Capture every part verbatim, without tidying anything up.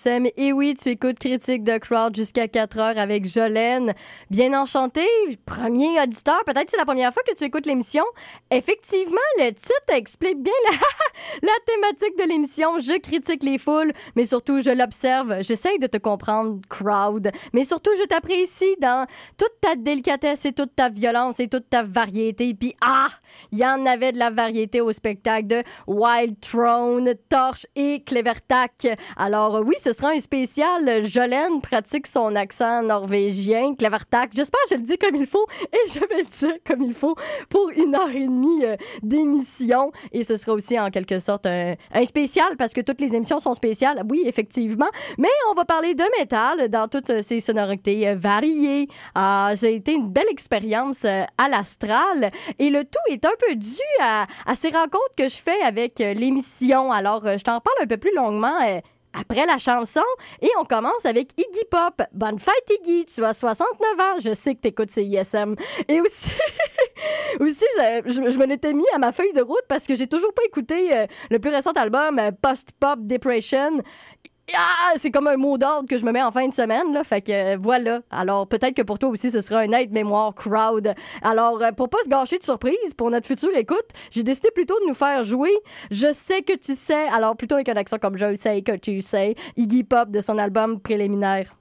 S M. Et oui, tu écoutes Critique de Crowd jusqu'à quatre heures avec Jolene. Bien enchantée, premier auditeur. Peut-être que c'est la première fois que tu écoutes l'émission. Effectivement, le titre explique bien la, la thématique de l'émission. Je critique les foules, mais surtout, je l'observe. J'essaye de te comprendre, Crowd. Mais surtout, je t'apprécie dans toute ta délicatesse et toute ta violence et toute ta variété. Puis, ah, il y en avait de la variété au spectacle de Wild Throne, Torche et Clevertac. Alors, oui, ce sera un spécial. Jolene pratique son accent norvégien, Clevertac. J'espère que je le dis comme il faut et je vais le dire comme il faut pour une heure et demie euh, d'émission. Et ce sera aussi en quelque sorte un, un spécial parce que toutes les émissions sont spéciales. Oui, effectivement. Mais on va parler de métal dans toutes ses sonorités euh, variées. Ah, ça a été une belle expérience euh, à l'Astral et le tout est un peu dû à, à ces rencontres que je fais avec euh, l'émission. Alors, euh, je t'en parle un peu plus longuement euh, après la chanson et on commence avec Iggy Pop. Bonne fête Iggy, tu as soixante-neuf ans. Je sais que t'écoutes C I S M. Et aussi, aussi je, je, je me l'étais mis à ma feuille de route parce que j'ai toujours pas écouté euh, le plus récent album euh, Post-Pop Depression. Ah, c'est comme un mot d'ordre que je me mets en fin de semaine, là. Fait que euh, voilà. Alors, peut-être que pour toi aussi, ce sera un aide-mémoire Crowd. Alors, euh, pour pas se gâcher de surprise pour notre future écoute, j'ai décidé plutôt de nous faire jouer Je sais que tu sais. Alors, plutôt avec un accent comme Je sais que tu sais. Iggy Pop de son album Préliminaire.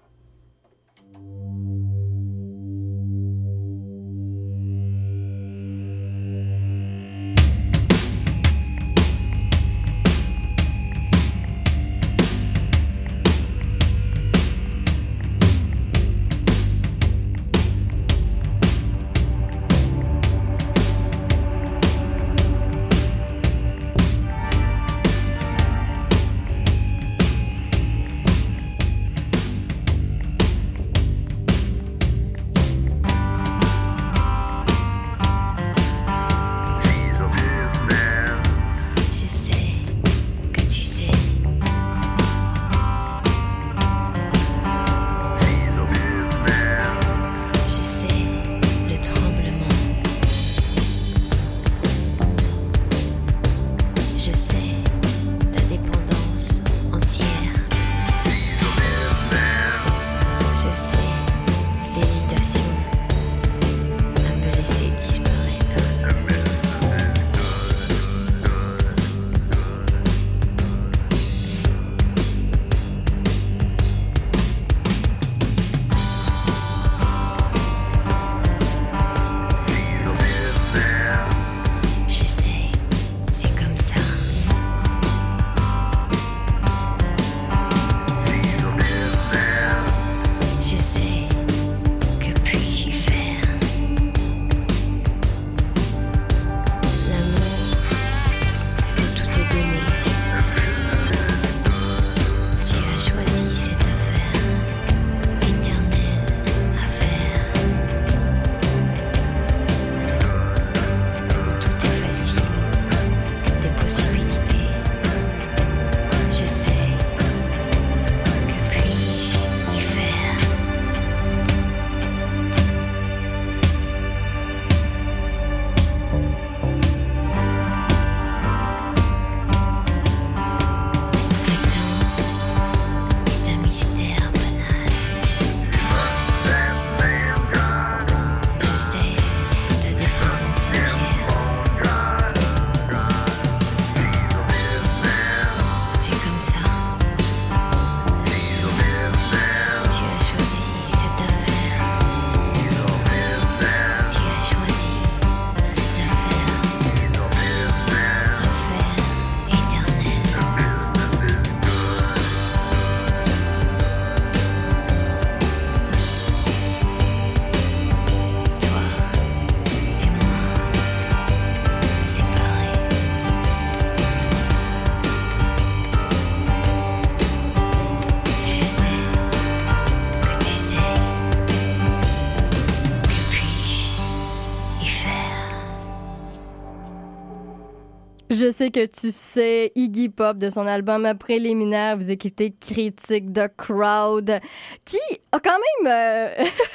Je sais que tu sais, Iggy Pop de son album Préliminaire, vous écoutez Critique de Crowd, qui a quand même... Euh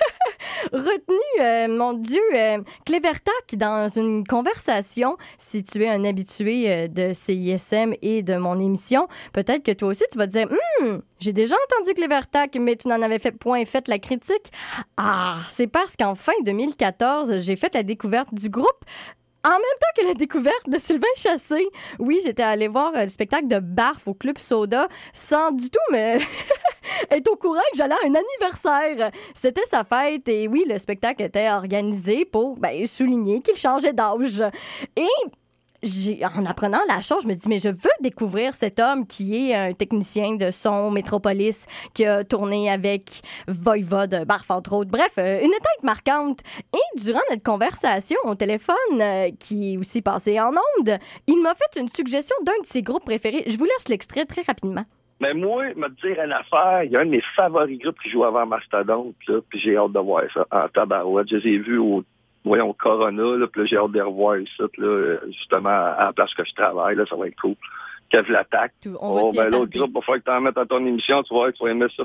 retenu, euh, mon Dieu, euh, Clévertac, dans une conversation, si tu es un habitué euh, de C I S M et de mon émission, peut-être que toi aussi, tu vas te dire hum, « J'ai déjà entendu Clévertac, mais tu n'en avais fait point fait la critique. » Ah, c'est parce qu'en fin deux mille quatorze, j'ai fait la découverte du groupe en même temps que la découverte de Sylvain Chassé. Oui, j'étais allée voir euh, le spectacle de Barf au Club Soda sans du tout me être au courant que j'allais à un anniversaire. C'était sa fête et oui, le spectacle était organisé pour ben, souligner qu'il changeait d'âge. Et j'ai, en apprenant la chose, je me dis, mais je veux découvrir cet homme qui est un technicien de son Métropolis, qui a tourné avec Voivode, Barf, entre autres. Bref, euh, une étape marquante. Et durant notre conversation au téléphone, euh, qui est aussi passée en ondes, il m'a fait une suggestion d'un de ses groupes préférés. Je vous laisse l'extrait très rapidement. Mais moi, me dire une affaire, il y a un de mes favoris groupes qui joue avant Mastodonte, là, puis j'ai hâte de voir ça en tabarouette. Je les ai vus au voyons, Corona, là, puis là, j'ai hâte de revoir ça, là, justement, à la place que je travaille, là, ça va être cool. Kev l'attaque. Oh, ben, l'autre groupe, il va falloir que t'en mettes à ton émission, tu vois, tu vas aimer ça.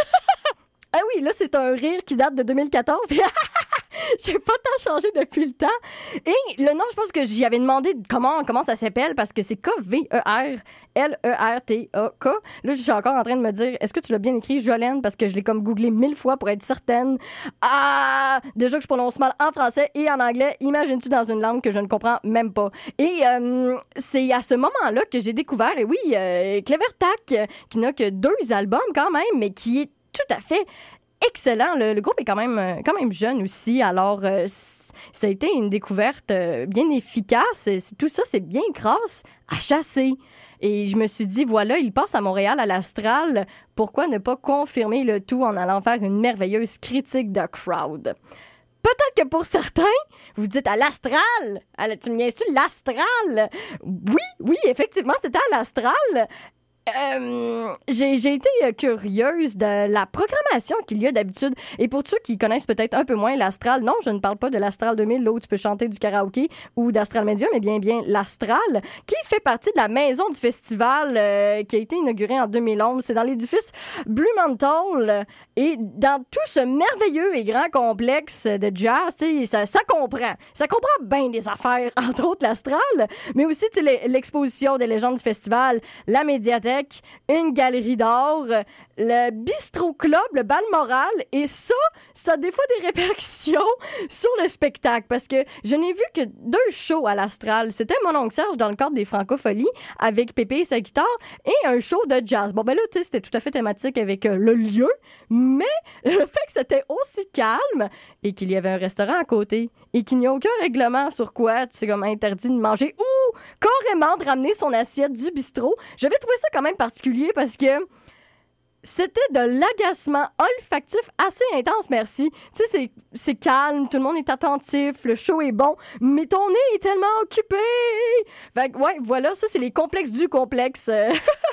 Ah oui, là, c'est un rire qui date de deux mille quatorze, puis j'ai pas tant changé depuis le temps. Et le nom, je pense que j'y avais demandé comment, comment ça s'appelle, parce que c'est K V E R L E R T A K. Là, je suis encore en train de me dire, est-ce que tu l'as bien écrit, Jolène? Parce que je l'ai comme googlé mille fois pour être certaine. Ah! Déjà que je prononce mal en français et en anglais, imagines-tu dans une langue que je ne comprends même pas. Et euh, c'est à ce moment-là que j'ai découvert, et oui, euh, Clévertac, euh, qui n'a que deux albums quand même, mais qui est tout à fait excellent. Le, le groupe est quand même, euh, quand même jeune aussi, alors euh, ça a été une découverte euh, bien efficace. Et tout ça, c'est bien grâce à Chassé. Et je me suis dit, voilà, il passe à Montréal à l'Astral. Pourquoi ne pas confirmer le tout en allant faire une merveilleuse critique de Crowd? Peut-être que pour certains, vous dites à l'Astral. Tu me viens-tu l'Astral? Oui, oui, effectivement, c'était à l'Astral. Euh, j'ai, j'ai été curieuse de la programmation qu'il y a d'habitude. Et pour ceux qui connaissent peut-être un peu moins l'Astral, non, je ne parle pas de l'Astral deux mille, là où tu peux chanter du karaoké, ou d'Astral Media, mais bien, bien l'Astral, qui fait partie de la maison du festival euh, qui a été inaugurée en deux mille onze. C'est dans l'édifice Blue Mantle. Et dans tout ce merveilleux et grand complexe de jazz, ça, ça comprend. Ça comprend bien des affaires, entre autres l'Astral, mais aussi l'exposition des légendes du festival, la médiathèque, une galerie d'art, le bistrot club, le bal moral, et ça, ça a des fois des répercussions sur le spectacle, parce que je n'ai vu que deux shows à l'Astral. C'était Mon oncle Serge dans le cadre des Francopholies, avec Pépé et sa guitare, et un show de jazz. Bon, ben là, tu sais, c'était tout à fait thématique avec euh, le lieu, mais le fait que c'était aussi calme, et qu'il y avait un restaurant à côté, et qu'il n'y a aucun règlement sur quoi c'est comme interdit de manger, ou carrément de ramener son assiette du bistrot, j'avais trouvé ça quand même particulier, parce que c'était de l'agacement olfactif assez intense, merci. Tu sais, c'est, c'est calme, tout le monde est attentif, le show est bon, mais ton nez est tellement occupé. Fait que, ouais, voilà, ça, c'est les complexes du complexe euh,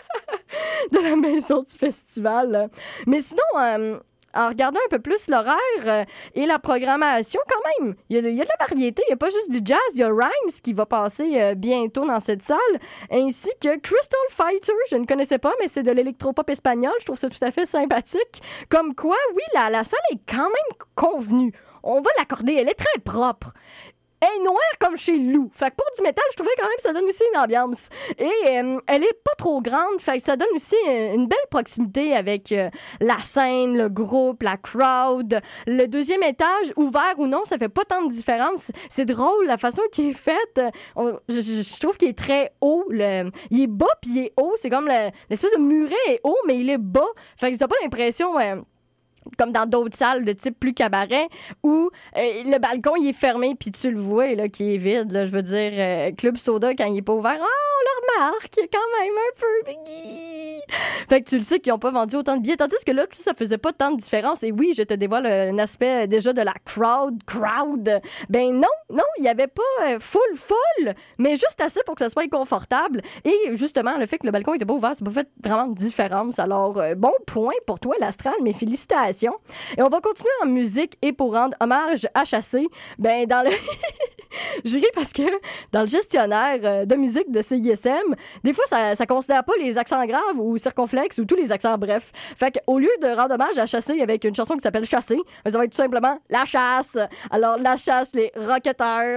de la maison du festival. Mais sinon, euh, en regardant un peu plus l'horaire euh, et la programmation, quand même, il y, y a de la variété. Il n'y a pas juste du jazz, il y a Rhymes qui va passer euh, bientôt dans cette salle, ainsi que Crystal Fighter. Je ne connaissais pas, mais c'est de l'électropop espagnol. Je trouve ça tout à fait sympathique. Comme quoi, oui, la, la salle est quand même convenue. On va l'accorder, elle est très propre. Elle est noire comme chez Lou. Fait que pour du métal, je trouvais quand même que ça donne aussi une ambiance. Et euh, elle est pas trop grande, fait que ça donne aussi euh, une belle proximité avec euh, la scène, le groupe, la crowd. Le deuxième étage, ouvert ou non, ça fait pas tant de différence. C'est drôle, la façon qu'il est faite. On, je, je trouve qu'il est très haut. Le, il est bas puis il est haut. C'est comme le, l'espèce de muret est haut, mais il est bas. Fait que t'as pas l'impression... Euh, comme dans d'autres salles de type plus cabaret, où euh, le balcon, il est fermé, puis tu le vois, là, qui est vide, là, je veux dire, euh, Club Soda, quand il est pas ouvert, oh, on le remarque, il est quand même un peu... Fait que tu le sais qu'ils ont pas vendu autant de billets, tandis que là, tout ça faisait pas tant de différence, et oui, je te dévoile un aspect déjà de la crowd, crowd, ben non, non, il y avait pas euh, full, full, mais juste assez pour que ça soit confortable, et justement, le fait que le balcon était pas ouvert, ça n'a pas fait vraiment de différence, alors, euh, bon point pour toi, l'Astral, mes félicitations. Et on va continuer en musique et pour rendre hommage à Chassé, ben dans le Je ris parce que dans le gestionnaire euh, de musique de C I S M, des fois, ça, ça considère pas les accents graves ou circonflexes ou tous les accents bref. Fait qu'au lieu de rendre hommage à Chasser avec une chanson qui s'appelle Chasser, ça va être tout simplement La Chasse. Alors, La Chasse, les rocketeurs.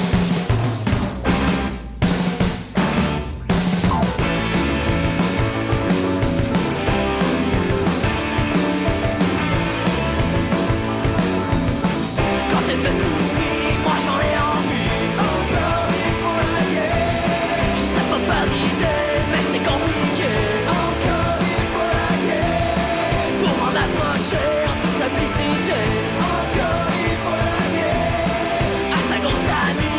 Quand elle me sourit, moi j'en ai envie. Encore il faut la guerre. Je sais pas par l'idée, mais c'est compliqué. Encore il faut la guerre. Pour m'en approcher en toute simplicité. Encore il faut la guerre. À sa grosse amie.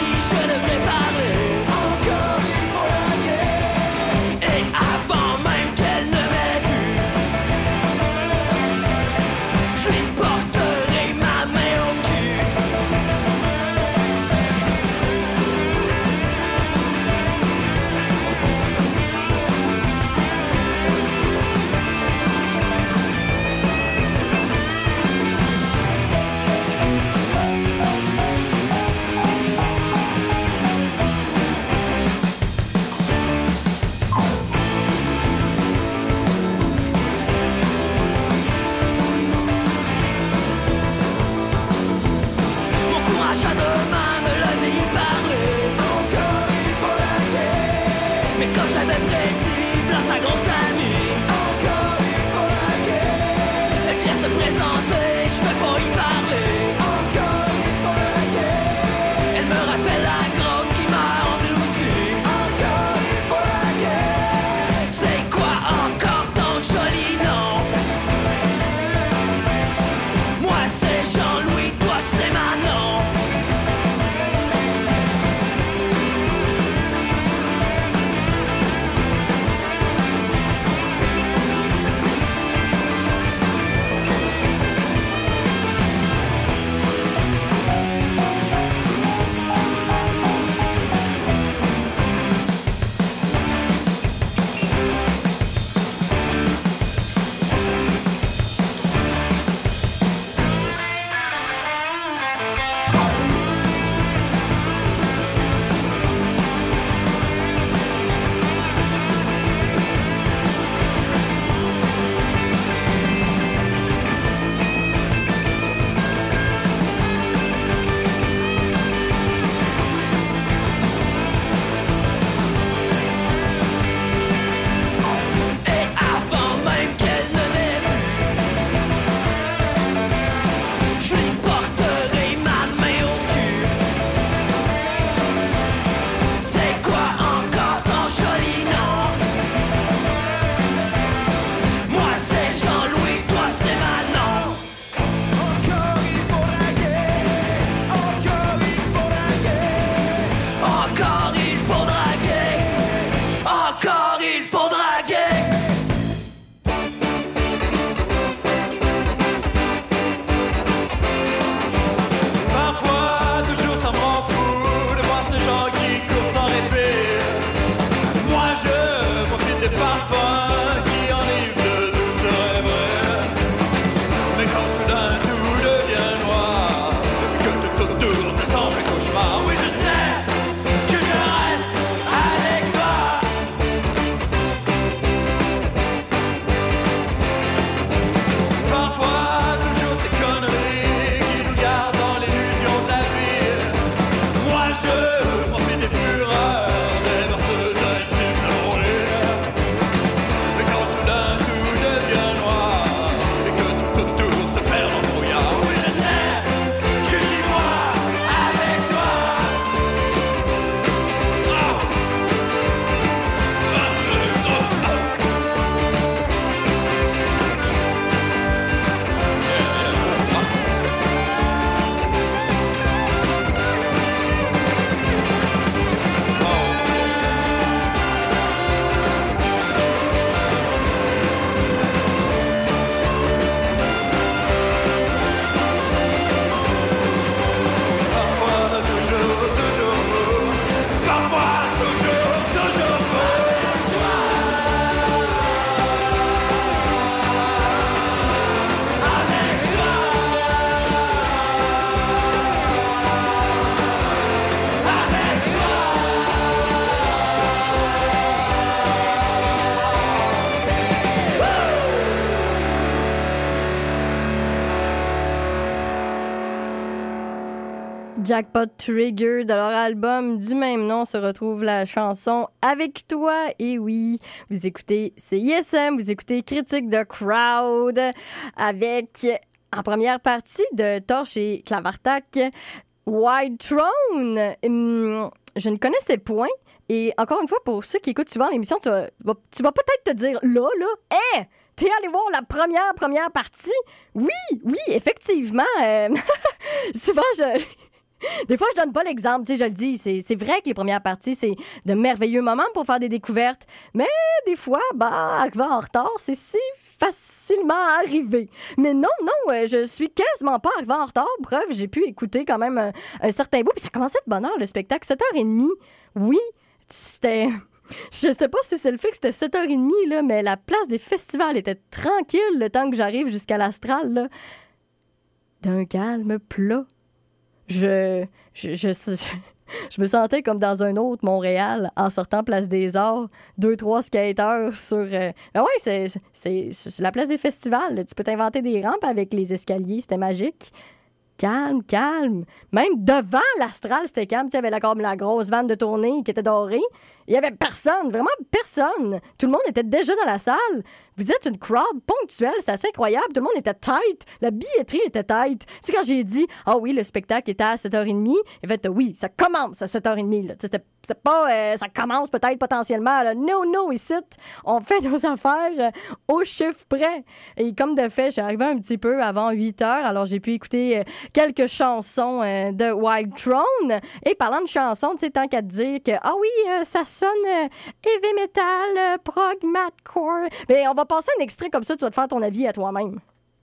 Jackpot Trigger, de leur album du même nom, se retrouve la chanson Avec toi. Et oui, vous écoutez C I S M, vous écoutez Critique de Crowd, avec, en première partie de Torche et Clavartac, White Throne. Hum, je ne connaissais point. Et encore une fois, pour ceux qui écoutent souvent l'émission, tu vas, tu vas peut-être te dire, là, là, hé! Hey! T'es allé voir la première, première partie? Oui, oui, effectivement. Euh, souvent, je... Des fois, je donne pas l'exemple, tu sais, je le dis, c'est, c'est vrai que les premières parties, c'est de merveilleux moments pour faire des découvertes, mais des fois, bah, arriver en retard, c'est si facilement arrivé. Mais non, non, euh, je suis quasiment pas arrivée en retard, bref, j'ai pu écouter quand même un, un certain bout, puis ça commençait de bonne heure, le spectacle, sept heures trente, oui, c'était... Je sais pas si c'est le fait que c'était sept heures trente, là, mais la place des festivals était tranquille le temps que j'arrive jusqu'à l'Astral, là. D'un calme plat. Je, je, je, je, je me sentais comme dans un autre Montréal en sortant Place des Arts, deux, trois skateurs sur... Euh... Ben ouais, c'est, c'est, c'est la place des festivals. Tu peux t'inventer des rampes avec les escaliers, c'était magique. Calme, calme. Même devant l'Astral, c'était calme. Tu sais, il y avait la, comme la grosse vanne de tournée qui était dorée. Il y avait personne, vraiment personne. Tout le monde était déjà dans la salle. Vous êtes une crowd ponctuelle, c'est assez incroyable. Tout le monde était tight. La billetterie était tight. Tu sais, quand j'ai dit, ah oh oui, le spectacle était à sept heures trente, en fait, oui, ça commence à sept heures trente. Là. C'était, c'était pas, euh, ça commence peut-être potentiellement. Là. No, no, ici, on fait nos affaires euh, au chiffre près. Et comme de fait, j'ai arrivé un petit peu avant huit heures, alors j'ai pu écouter euh, quelques chansons euh, de White Throne. Et parlant de chansons, tu sais, tant qu'à te dire que, ah oui, euh, ça sonne euh, heavy metal, euh, prog, madcore. Ben, on va passer un extrait comme ça, tu vas te faire ton avis à toi-même.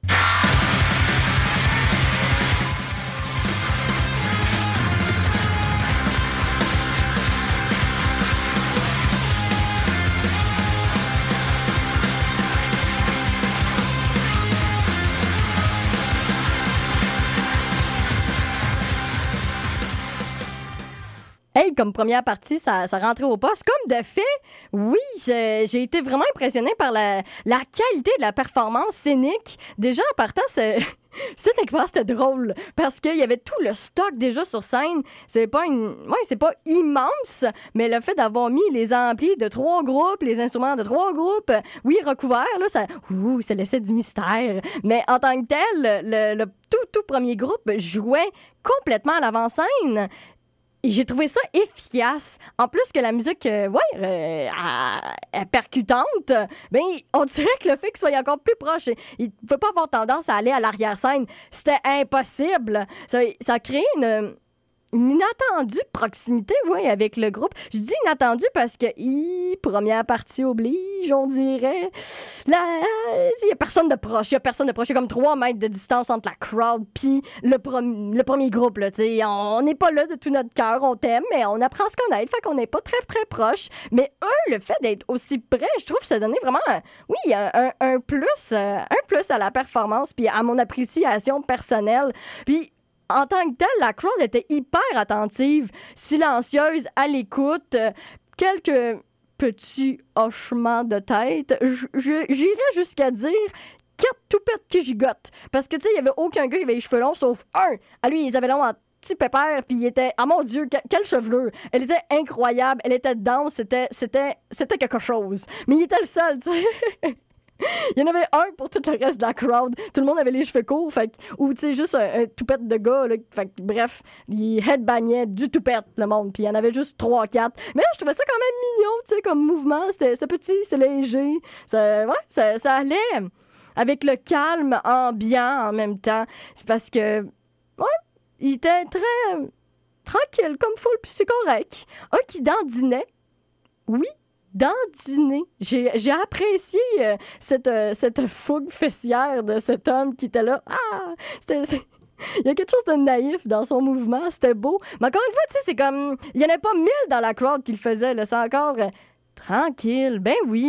Hey, comme première partie, ça, ça rentrait au poste. Comme de fait, oui, j'ai, j'ai été vraiment impressionnée par la, la qualité de la performance scénique. Déjà, en partant, c'est... C'était quoi? C'était drôle parce qu'il y avait tout le stock déjà sur scène. C'est pas une, ouais, c'est pas immense, mais le fait d'avoir mis les amplis de trois groupes, les instruments de trois groupes, oui, recouverts, là, ça, ouh, ça laissait du mystère. Mais en tant que tel, le, le tout, tout premier groupe jouait complètement à l'avant-scène. Et j'ai trouvé ça efficace. En plus que la musique, euh, ouais, euh, euh, percutante, ben, on dirait que le fait qu'il soit encore plus proche, il ne peut pas avoir tendance à aller à l'arrière-scène. C'était impossible. Ça, ça a créé une... Une inattendue proximité, oui, avec le groupe. Je dis inattendue parce que, hi, première partie oblige, on dirait. Là, il n'y a personne de proche. Il n'y a personne de proche. Il y a comme trois mètres de distance entre la crowd puis le, prom- le premier groupe. Là, on n'est pas là de tout notre cœur. On t'aime, mais on apprend à se connaître. Fait qu'on n'est pas très, très proche. Mais eux, le fait d'être aussi près, je trouve que ça donnait vraiment, un, oui, un, un, un plus, euh, un plus à la performance puis à mon appréciation personnelle. Puis, en tant que telle, la crowd était hyper attentive, silencieuse, à l'écoute. Euh, quelques petits hochements de tête. Je, je, j'irais jusqu'à dire quatre toupettes qui gigotent. Parce que, tu sais, il n'y avait aucun gars qui avait les cheveux longs, sauf un. À lui, ils avaient longs en petit pépère, puis il était... Ah mon Dieu, que, quelle chevelure! Elle était incroyable, elle était dense, c'était, c'était, c'était quelque chose. Mais il était le seul, tu sais. Il y en avait un pour tout le reste de la crowd. Tout le monde avait les cheveux courts, fait, ou tu sais, juste un, un toupette de gars. Là, fait, bref, il headbangait du toupette, le monde. Puis il y en avait juste trois quatre. Mais là, je trouvais ça quand même mignon, tu sais, comme mouvement. C'était, c'était petit, c'était léger. Ça, ouais, ça, ça allait avec le calme ambiant en même temps. C'est parce que, ouais, il était très euh, tranquille, comme full, puis c'est correct. Un qui dandinait, oui, dandiner. J'ai, j'ai apprécié euh, cette, euh, cette fougue fessière de cet homme qui était là. Ah! C'était... C'est... Il y a quelque chose de naïf dans son mouvement. C'était beau. Mais encore une fois, tu sais, c'est comme... Il n'y en a pas mille dans la crowd qui le faisait. Là. C'est encore euh, tranquille. Ben oui.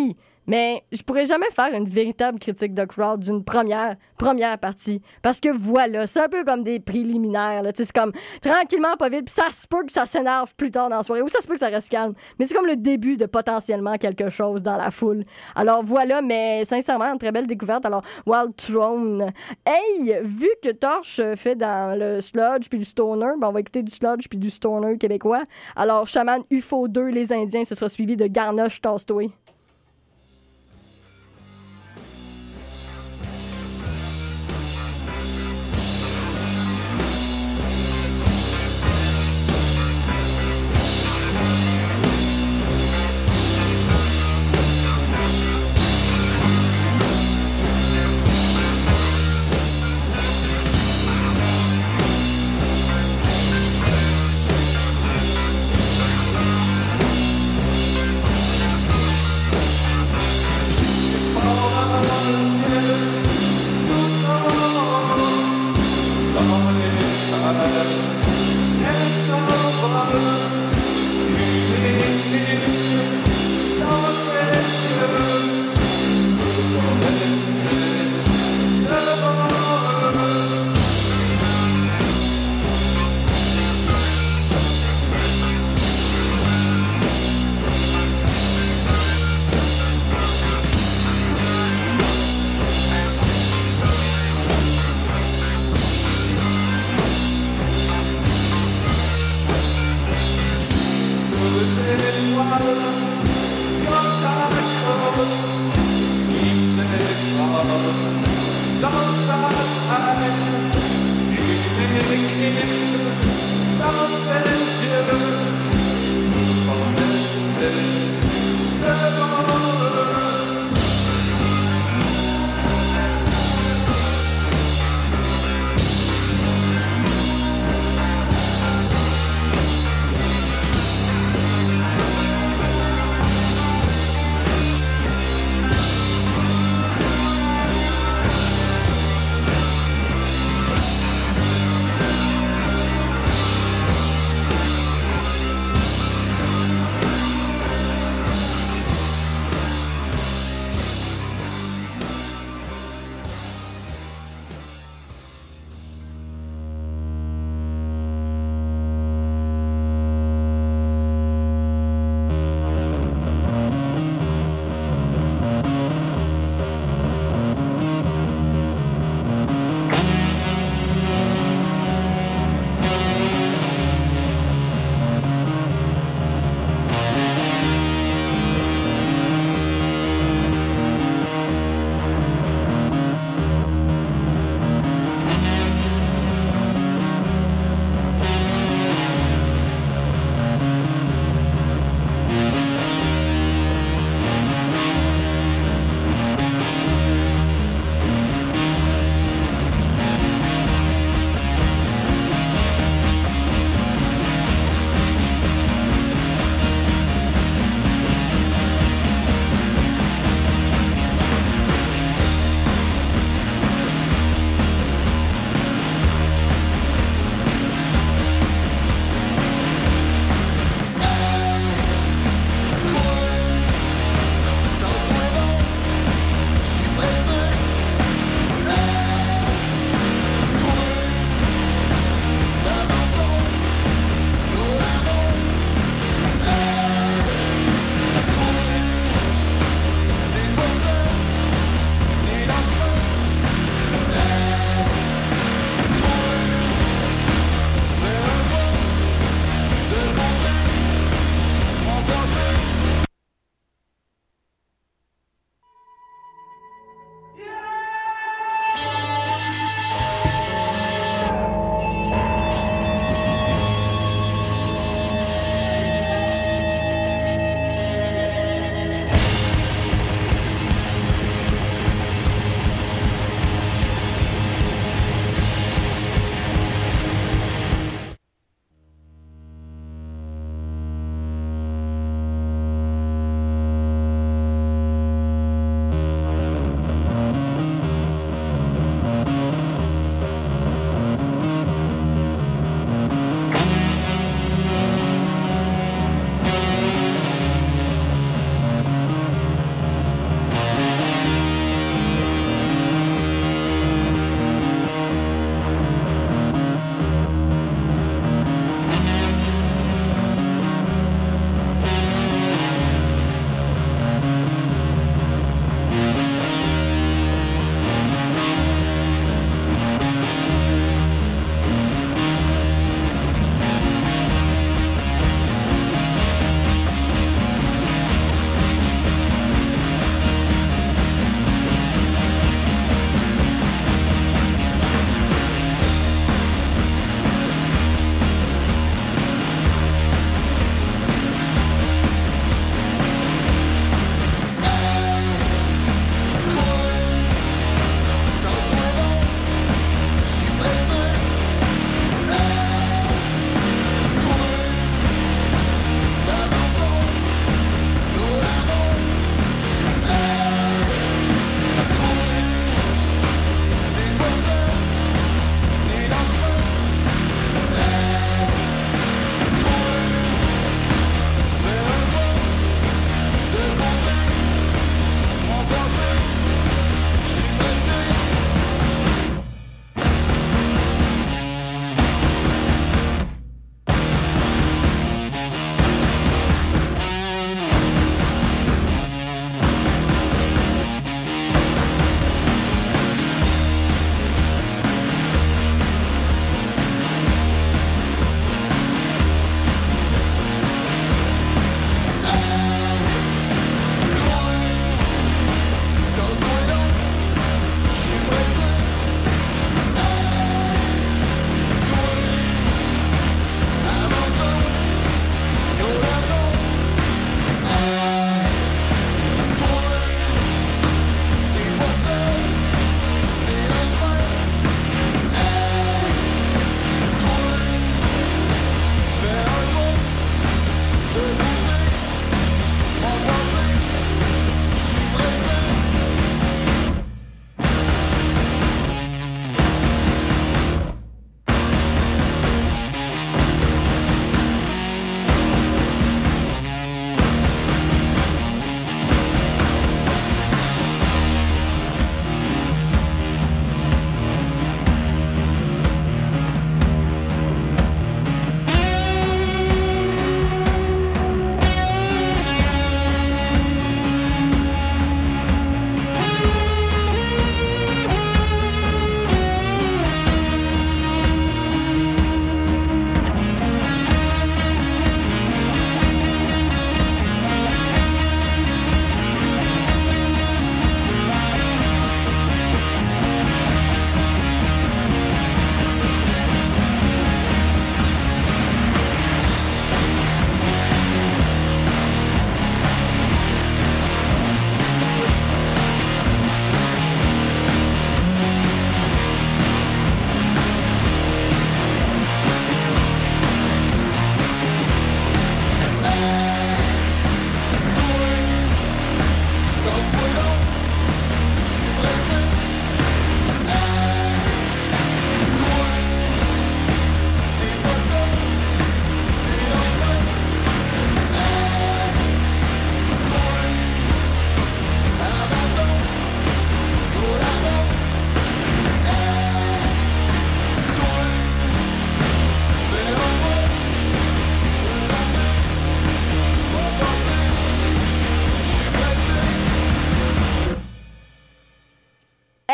Mais je pourrais jamais faire une véritable critique de Crowd d'une première, première partie. Parce que voilà, c'est un peu comme des préliminaires. Là. C'est comme tranquillement, pas vite. Puis ça se peut que ça s'énerve plus tard dans la soirée. Ou ça se peut que ça reste calme. Mais c'est comme le début de potentiellement quelque chose dans la foule. Alors voilà, mais sincèrement, une très belle découverte. Alors, Wild Throne. Hey, vu que Torche fait dans le sludge puis du stoner, ben on va écouter du sludge puis du stoner québécois. Alors, Chaman U F O deux, Les Indiens, ce sera suivi de Garnoche Tasse-toi.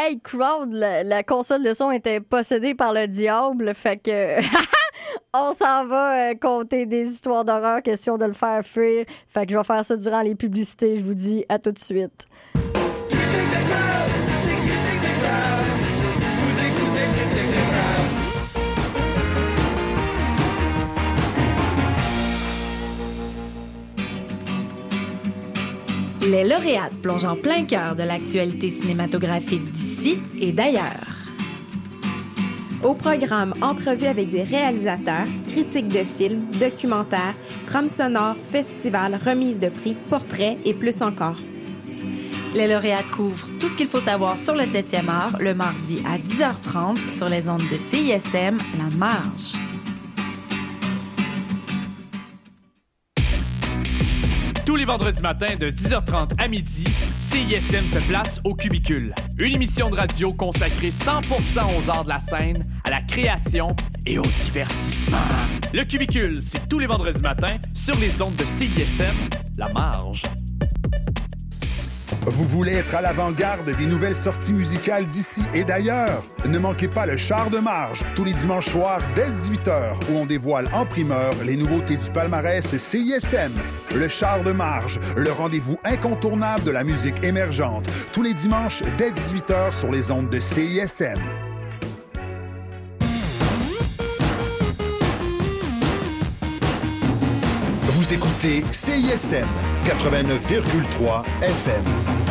hey, Crowd, la, la console de son était possédée par le diable, fait que... On s'en va euh, conter des histoires d'horreur, question de le faire fuir. Fait que je vais faire ça durant les publicités. Je vous dis à tout de suite. Les lauréates plongent en plein cœur de l'actualité cinématographique d'ici et d'ailleurs. Au programme, entrevues avec des réalisateurs, critiques de films, documentaires, trames sonores, festivals, remises de prix, portraits et plus encore. Les lauréates couvrent tout ce qu'il faut savoir sur le septième art le mardi à dix heures trente sur les ondes de C I S M, La Marge. Tous les vendredis matins de dix heures trente à midi, C I S M fait place au Cubicule. Une émission de radio consacrée cent pour cent aux arts de la scène, à la création et au divertissement. Le Cubicule, c'est tous les vendredis matins sur les ondes de C I S M, La Marge. Vous voulez être à l'avant-garde des nouvelles sorties musicales d'ici et d'ailleurs? Ne manquez pas le Char de Marge, tous les dimanches soirs dès dix-huit heures, où on dévoile en primeur les nouveautés du palmarès C I S M. Le Char de Marge, le rendez-vous incontournable de la musique émergente, tous les dimanches dès dix-huit heures sur les ondes de C I S M. Vous écoutez C I S M quatre-vingt-neuf virgule trois F M.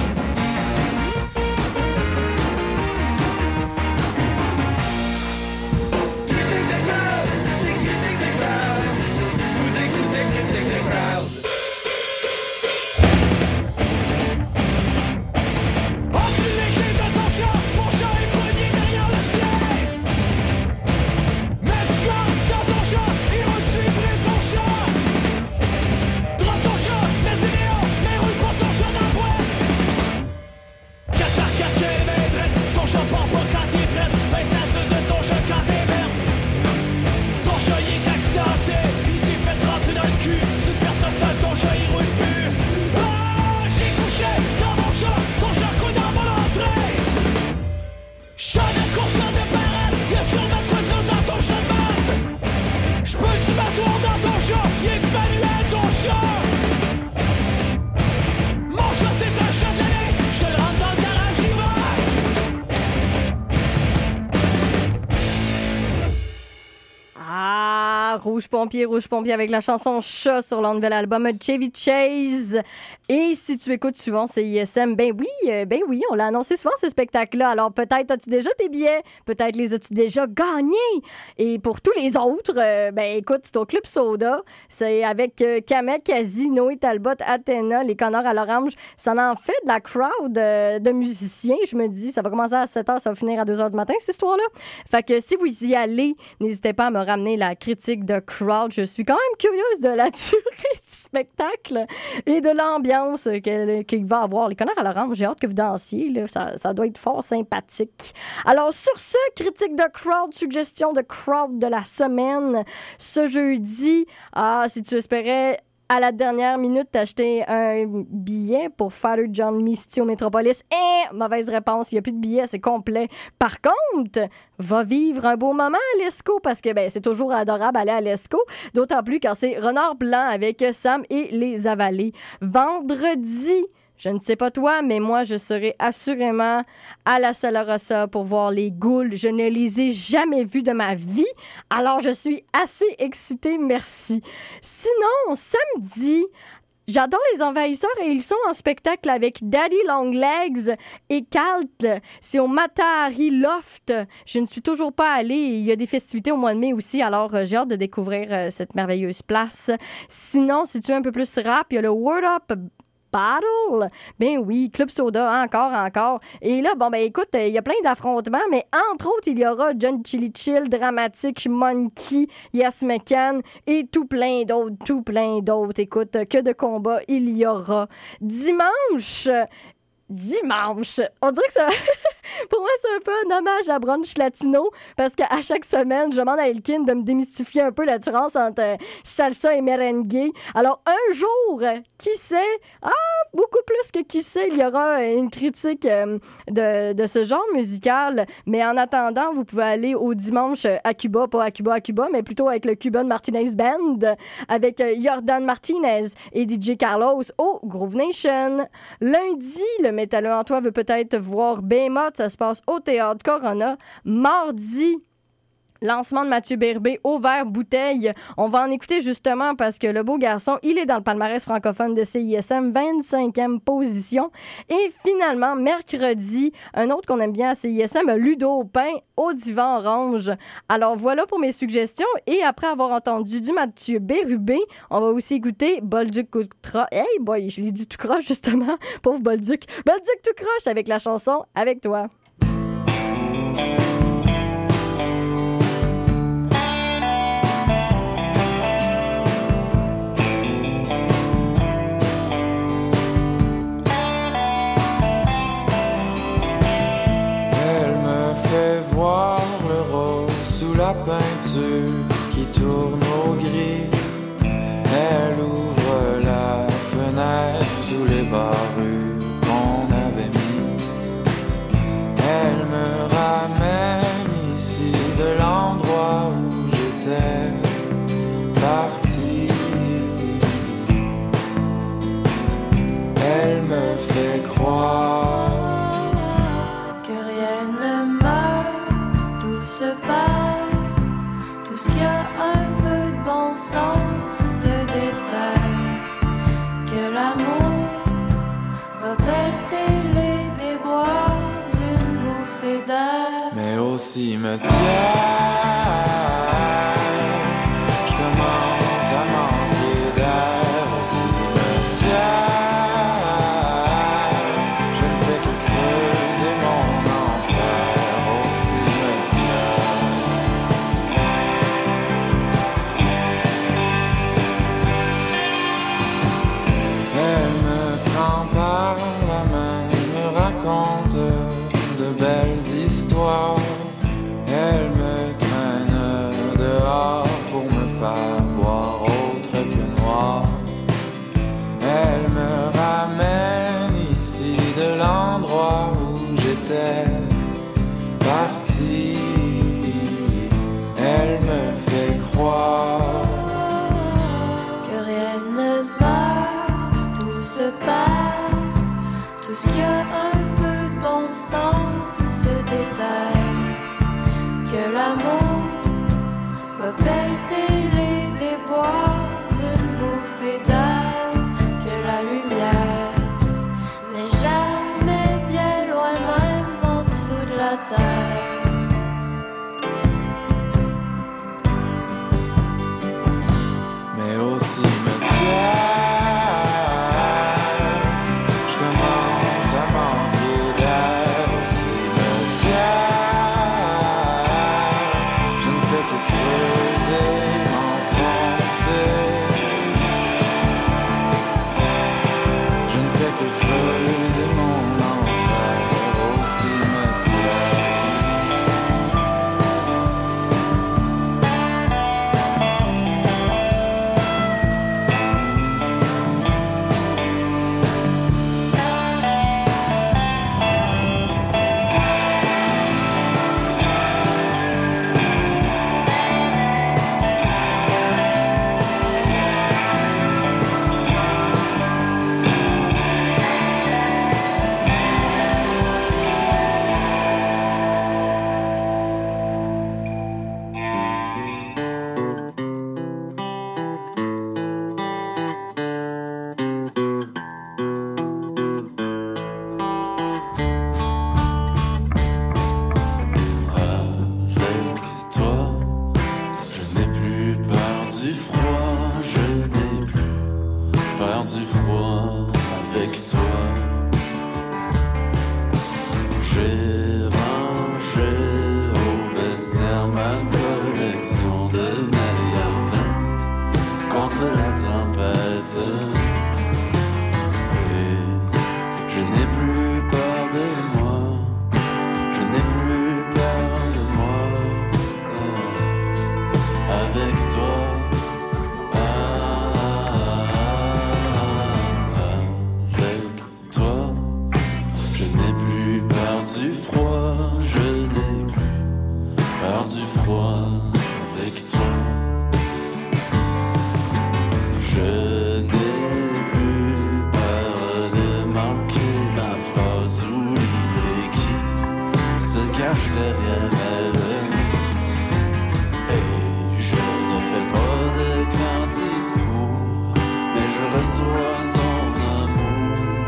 Rouge Pompier, Rouge Pompier avec la chanson Chat sur leur nouvel album Chevy Chase. Et si tu écoutes souvent C I S M, ben oui, euh, ben oui, on l'a annoncé souvent ce spectacle-là. Alors peut-être as-tu déjà tes billets, peut-être les as-tu déjà gagnés. Et pour tous les autres, euh, ben écoute, c'est au Club Soda. C'est avec euh, Kamel, Kazi, Noé Talbot, Athéna, les Connors à l'Orange. Ça en fait de la crowd euh, de musiciens. Je me dis, ça va commencer à sept heures, ça va finir à deux heures du matin, cette histoire-là. Fait que si vous y allez, n'hésitez pas à me ramener la critique de crowd. Je suis quand même curieuse de la durée du spectacle et de l'ambiance qu'il, qu'il va avoir. Les Connors à l'Orange, j'ai hâte que vous dansiez. Là. Ça, ça doit être fort sympathique. Alors, sur ce, critique de crowd, suggestion de crowd de la semaine. Ce jeudi, ah, si tu espérais à la dernière minute t'acheter un billet pour Father John Misty au Métropolis. Eh, mauvaise réponse, il n'y a plus de billets, c'est complet. Par contre, va vivre un beau moment à l'Esco parce que ben, c'est toujours adorable aller à l'Esco, d'autant plus quand c'est Renard Blanc avec Sam et les Avalés. Vendredi, je ne sais pas toi, mais moi, je serai assurément à la Sala Rossa pour voir les Ghouls. Je ne les ai jamais vus de ma vie, alors je suis assez excitée, merci. Sinon, samedi, j'adore les Envahisseurs et ils sont en spectacle avec Daddy Longlegs et Calt. C'est au Matahari Loft. Je ne suis toujours pas allée. Il y a des festivités au mois de mai aussi, alors euh, j'ai hâte de découvrir euh, cette merveilleuse place. Sinon, si tu es un peu plus rap, il y a le Word Up Battle. Ben oui, Club Soda, encore, encore. Et là, bon, ben écoute, il y a plein d'affrontements, mais entre autres, il y aura John Chili Chill, Dramatique, Monkey, Yes McCann et tout plein d'autres, tout plein d'autres. Écoute, que de combats il y aura. Dimanche... Dimanche. On dirait que ça... Pour moi, un peu un hommage à Brunch Latino parce qu'à chaque semaine, je demande à Elkin de me démystifier un peu la différence entre euh, salsa et merengue. Alors, un jour, euh, qui sait, ah, beaucoup plus que qui sait, il y aura euh, une critique euh, de, de ce genre musical. Mais en attendant, vous pouvez aller au dimanche à Cuba, pas à Cuba, à Cuba, mais plutôt avec le Cuban Martinez Band, avec euh, Jordan Martinez et D J Carlos au Groove Nation. Lundi, le métalleux Antoine veut peut-être voir Behemoth, ça se passe au Théâtre Corona. Mardi, lancement de Mathieu Berbé au verre bouteille. On va en écouter justement parce que le beau garçon, il est dans le palmarès francophone de C I S M, vingt-cinquième position. Et finalement, mercredi, un autre qu'on aime bien à C I S M, Ludo Pain au divan orange. Alors voilà pour mes suggestions. Et après avoir entendu du Mathieu Bérubé, on va aussi écouter Bolduc tout croche. Hey boy, je l'ai dit tout croche justement. Pauvre Bolduc. Bolduc tout croche avec la chanson Avec toi. La peinture qui tourne au gris, elle ouvre la fenêtre sous les barrures qu'on avait mises. Elle me ramène ici de l'endroit où j'étais parti. Elle me fait croire que rien ne meurt, tout se passe. Tout ce qui a un peu de bon sens se déterre, que l'amour va pelleter les déboires d'une bouffée d'air. Mais au cimetière, je commence à manquer d'air. Au cimetière, je ne fais que creuser mon enfer. Au cimetière. Raconte de belles histoires. Elle me traîne dehors pour me faire voir autre que noir. Elle me ramène ici de l'endroit où j'étais parti. Elle me fait croire que rien ne meurt, tout se perd. Tout ce qui a un peu de bon sens se déterre, que l'amour va pelleter les déboires d'une bouffée d'air, que la lumière n'est jamais bien loin, même en dessous de la terre. Mais au cimetière, je n'ai plus peur de moi, je n'ai plus froid avec toi. Je n'ai plus peur de manquer ma phrase oubliée qui se cache derrière elle. Et je ne fais pas de grands discours, mais je reçois ton amour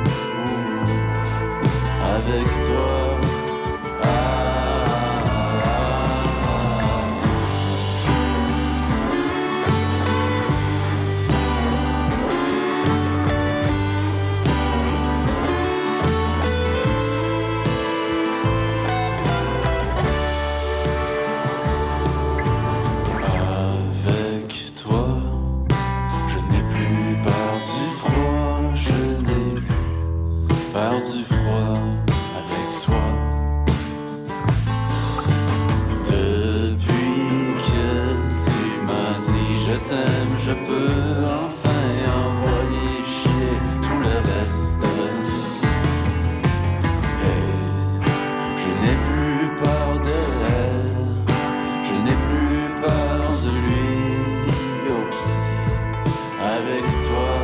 avec toi. Du froid avec toi. Depuis que tu m'as dit je t'aime, je peux enfin envoyer chier tout le reste. Et je n'ai plus peur d'elle, je n'ai plus peur de lui aussi. Avec toi.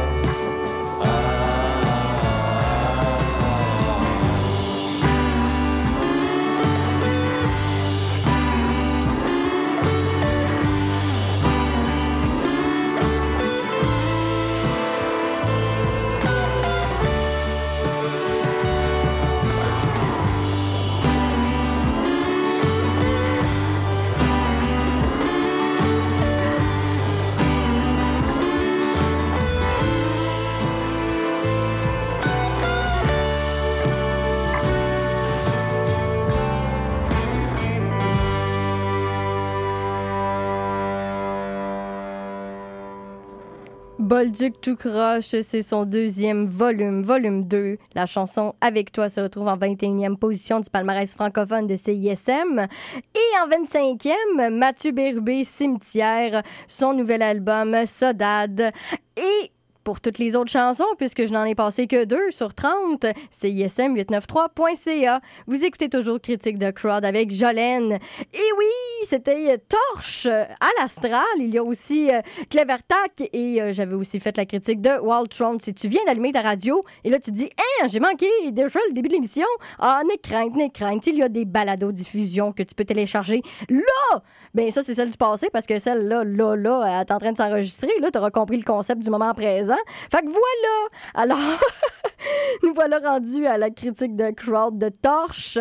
Bolduc tout croche, c'est son deuxième volume, volume deux. La chanson Avec toi se retrouve en vingt et unième position du palmarès francophone de C I S M. Et en vingt-cinquième, Mathieu Bérubé, Cimetière, son nouvel album Sodade. Et pour toutes les autres chansons, puisque je n'en ai passé que deux sur trente, C I S M huit cent quatre-vingt-treize point C A. Vous écoutez toujours Critique de Crowd avec Jolene. Et oui, c'était Torche à l'Astral. Il y a aussi euh, Clevertac et euh, j'avais aussi fait la critique de Waltron. Si tu viens d'allumer ta radio et là tu te dis « Hein, j'ai manqué déjà le début de l'émission. » Ah, n'aie crainte, n'aie crainte. Il y a des balados-diffusions que tu peux télécharger là. Ben ça, c'est celle du passé parce que celle-là, là, là, elle est en train de s'enregistrer. Là, tu auras compris le concept du moment présent. Fait que voilà! Alors, nous voilà rendus à la critique de Crowd de Torche.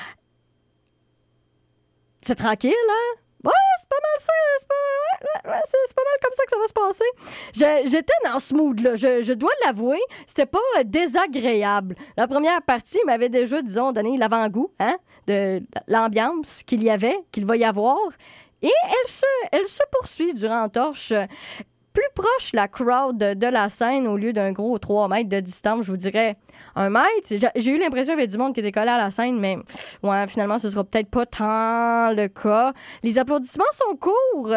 C'est tranquille, hein? Ouais, c'est pas mal ça. C'est pas, ouais, ouais, c'est, c'est pas mal comme ça que ça va se passer. Je, j'étais dans ce mood-là. Je, je dois l'avouer. C'était pas euh, désagréable. La première partie m'avait déjà, disons, donné l'avant-goût, hein, de l'ambiance qu'il y avait, qu'il va y avoir. Et elle se, elle se poursuit durant Torche. Plus proche la crowd de, de la scène au lieu d'un gros trois mètres de distance, je vous dirais un mètre. J'ai, j'ai eu l'impression qu'il y avait du monde qui était collé à la scène, mais ouais, finalement, ce sera peut-être pas tant le cas. Les applaudissements sont courts,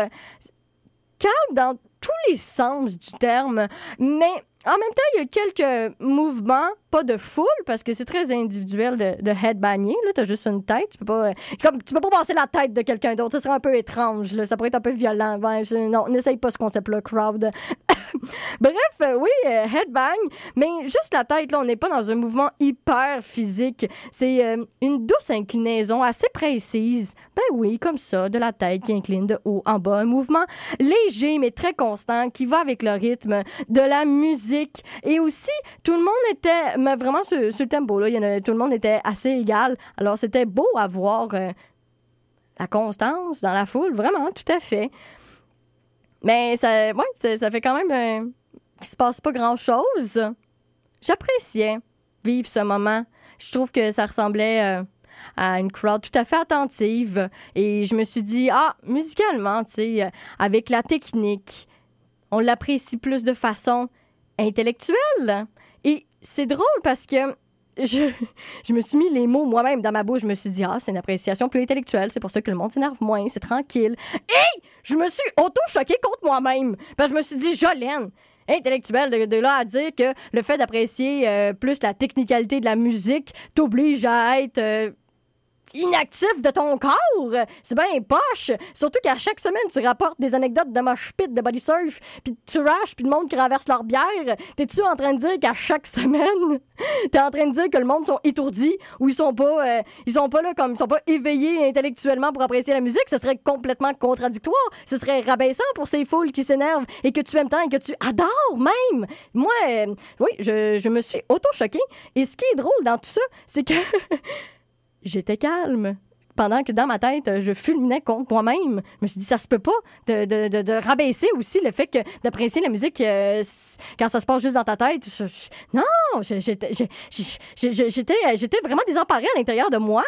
calmes dans tous les sens du terme, mais en même temps, il y a quelques mouvements, pas de foule, parce que c'est très individuel de, de headbanger. Là, t'as juste une tête. Tu peux pas, comme, tu peux pas passer la tête de quelqu'un d'autre. Ça serait un peu étrange. Là. Ça pourrait être un peu violent. Ben, je, non, n'essaye pas ce concept-là, crowd. Bref, euh, oui, euh, headbang, mais juste la tête, là, on n'est pas dans un mouvement hyper physique. C'est euh, une douce inclinaison assez précise. Ben oui, comme ça, de la tête qui incline de haut en bas. Un mouvement léger, mais très constant, qui va avec le rythme de la musique. Et aussi, tout le monde était mais vraiment sur, sur le tempo. Là. Il y en a, tout le monde était assez égal. Alors, c'était beau à voir euh, la constance dans la foule. Vraiment, tout à fait. Mais ça, ouais, ça, ça fait quand même euh, qu'il se passe pas grand-chose. J'appréciais vivre ce moment. Je trouve que ça ressemblait euh, à une crowd tout à fait attentive. Et je me suis dit, ah, musicalement, tu sais, euh, avec la technique, on l'apprécie plus de façon intellectuelle. Et c'est drôle parce que je, je me suis mis les mots moi-même dans ma bouche. Je me suis dit, ah, c'est une appréciation plus intellectuelle. C'est pour ça que le monde s'énerve moins. C'est tranquille. Et je me suis auto-choquée contre moi-même. Parce que je me suis dit, Jolene, intellectuelle, de, de là à dire que le fait d'apprécier euh, plus la technicalité de la musique t'oblige à être... Euh, inactif de ton corps. C'est bien poche. Surtout qu'à chaque semaine, tu rapportes des anecdotes de mosh pit, de body surf, puis de trash, puis de monde qui renverse leur bière. T'es-tu en train de dire qu'à chaque semaine, t'es en train de dire que le monde sont étourdis ou ils sont pas, euh, ils sont pas là comme, ils sont pas éveillés intellectuellement pour apprécier la musique? Ce serait complètement contradictoire. Ce serait rabaissant pour ces foules qui s'énervent et que tu aimes tant et que tu adores même. Moi, euh, oui, je, je me suis auto-choquée. Et ce qui est drôle dans tout ça, c'est que j'étais calme. Pendant que dans ma tête, je fulminais contre moi-même. Je me suis dit, ça se peut pas de, de, de, de rabaisser aussi le fait que d'apprécier la musique euh, quand ça se passe juste dans ta tête. Je, je, non, j'étais, j'étais, j'étais, j'étais vraiment désemparée à l'intérieur de moi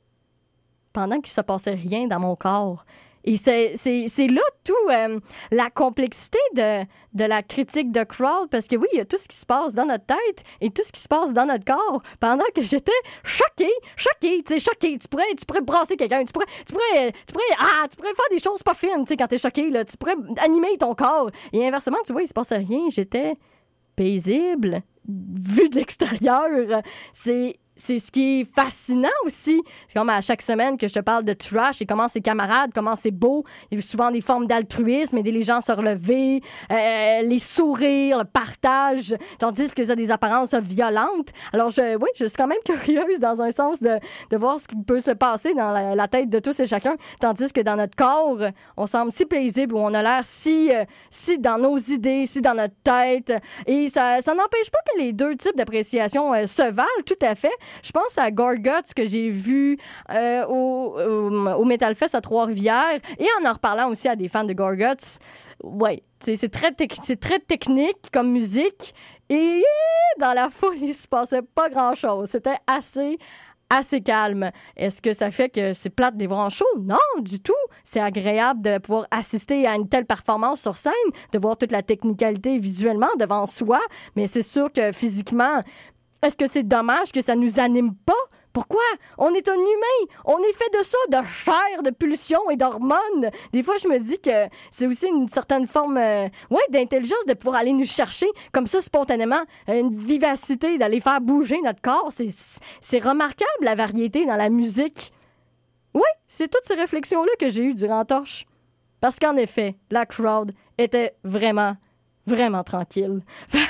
pendant qu'il se passait rien dans mon corps. Et c'est, c'est, c'est là tout euh, la complexité de, de la critique de crowd, parce que oui, il y a tout ce qui se passe dans notre tête et tout ce qui se passe dans notre corps pendant que j'étais choquée, choquée, tu sais, choquée. Tu pourrais, tu pourrais brasser quelqu'un, tu pourrais, tu pourrais, tu pourrais, ah, tu pourrais faire des choses pas fines, tu sais, quand t'es choquée, là. Tu pourrais animer ton corps. Et inversement, tu vois, il se passait rien. J'étais paisible, vu de l'extérieur. C'est... C'est ce qui est fascinant aussi. C'est comme à chaque semaine que je te parle de trash et comment c'est camarade, comment c'est beau. Il y a souvent des formes d'altruisme, aider les gens à se relever, euh, les sourires, le partage, tandis que ça a des apparences violentes. Alors, je, oui, je suis quand même curieuse dans un sens de, de voir ce qui peut se passer dans la, la tête de tous et chacun, tandis que dans notre corps, on semble si paisible ou on a l'air si, euh, si dans nos idées, si dans notre tête. Et ça, ça n'empêche pas que les deux types d'appréciation euh, se valent tout à fait. Je pense à Gorguts que j'ai vu euh, au, au, au Metal Fest à Trois-Rivières et en en reparlant aussi à des fans de Gorguts. Ouais, c'est, c'est, très tec- c'est très technique comme musique et dans la foule, il se passait pas grand-chose. C'était assez... assez calme. Est-ce que ça fait que c'est plate de les voir en show? Non, du tout. C'est agréable de pouvoir assister à une telle performance sur scène, de voir toute la technicalité visuellement devant soi, mais c'est sûr que physiquement, est-ce que c'est dommage que ça nous anime pas? Pourquoi? On est un humain. On est fait de ça, de chair, de pulsions et d'hormones. Des fois, je me dis que c'est aussi une certaine forme euh, ouais, d'intelligence de pouvoir aller nous chercher comme ça spontanément, une vivacité, d'aller faire bouger notre corps. C'est, c'est remarquable, la variété dans la musique. Oui, c'est toutes ces réflexions-là que j'ai eues durant Torche. Parce qu'en effet, la crowd était vraiment, vraiment tranquille.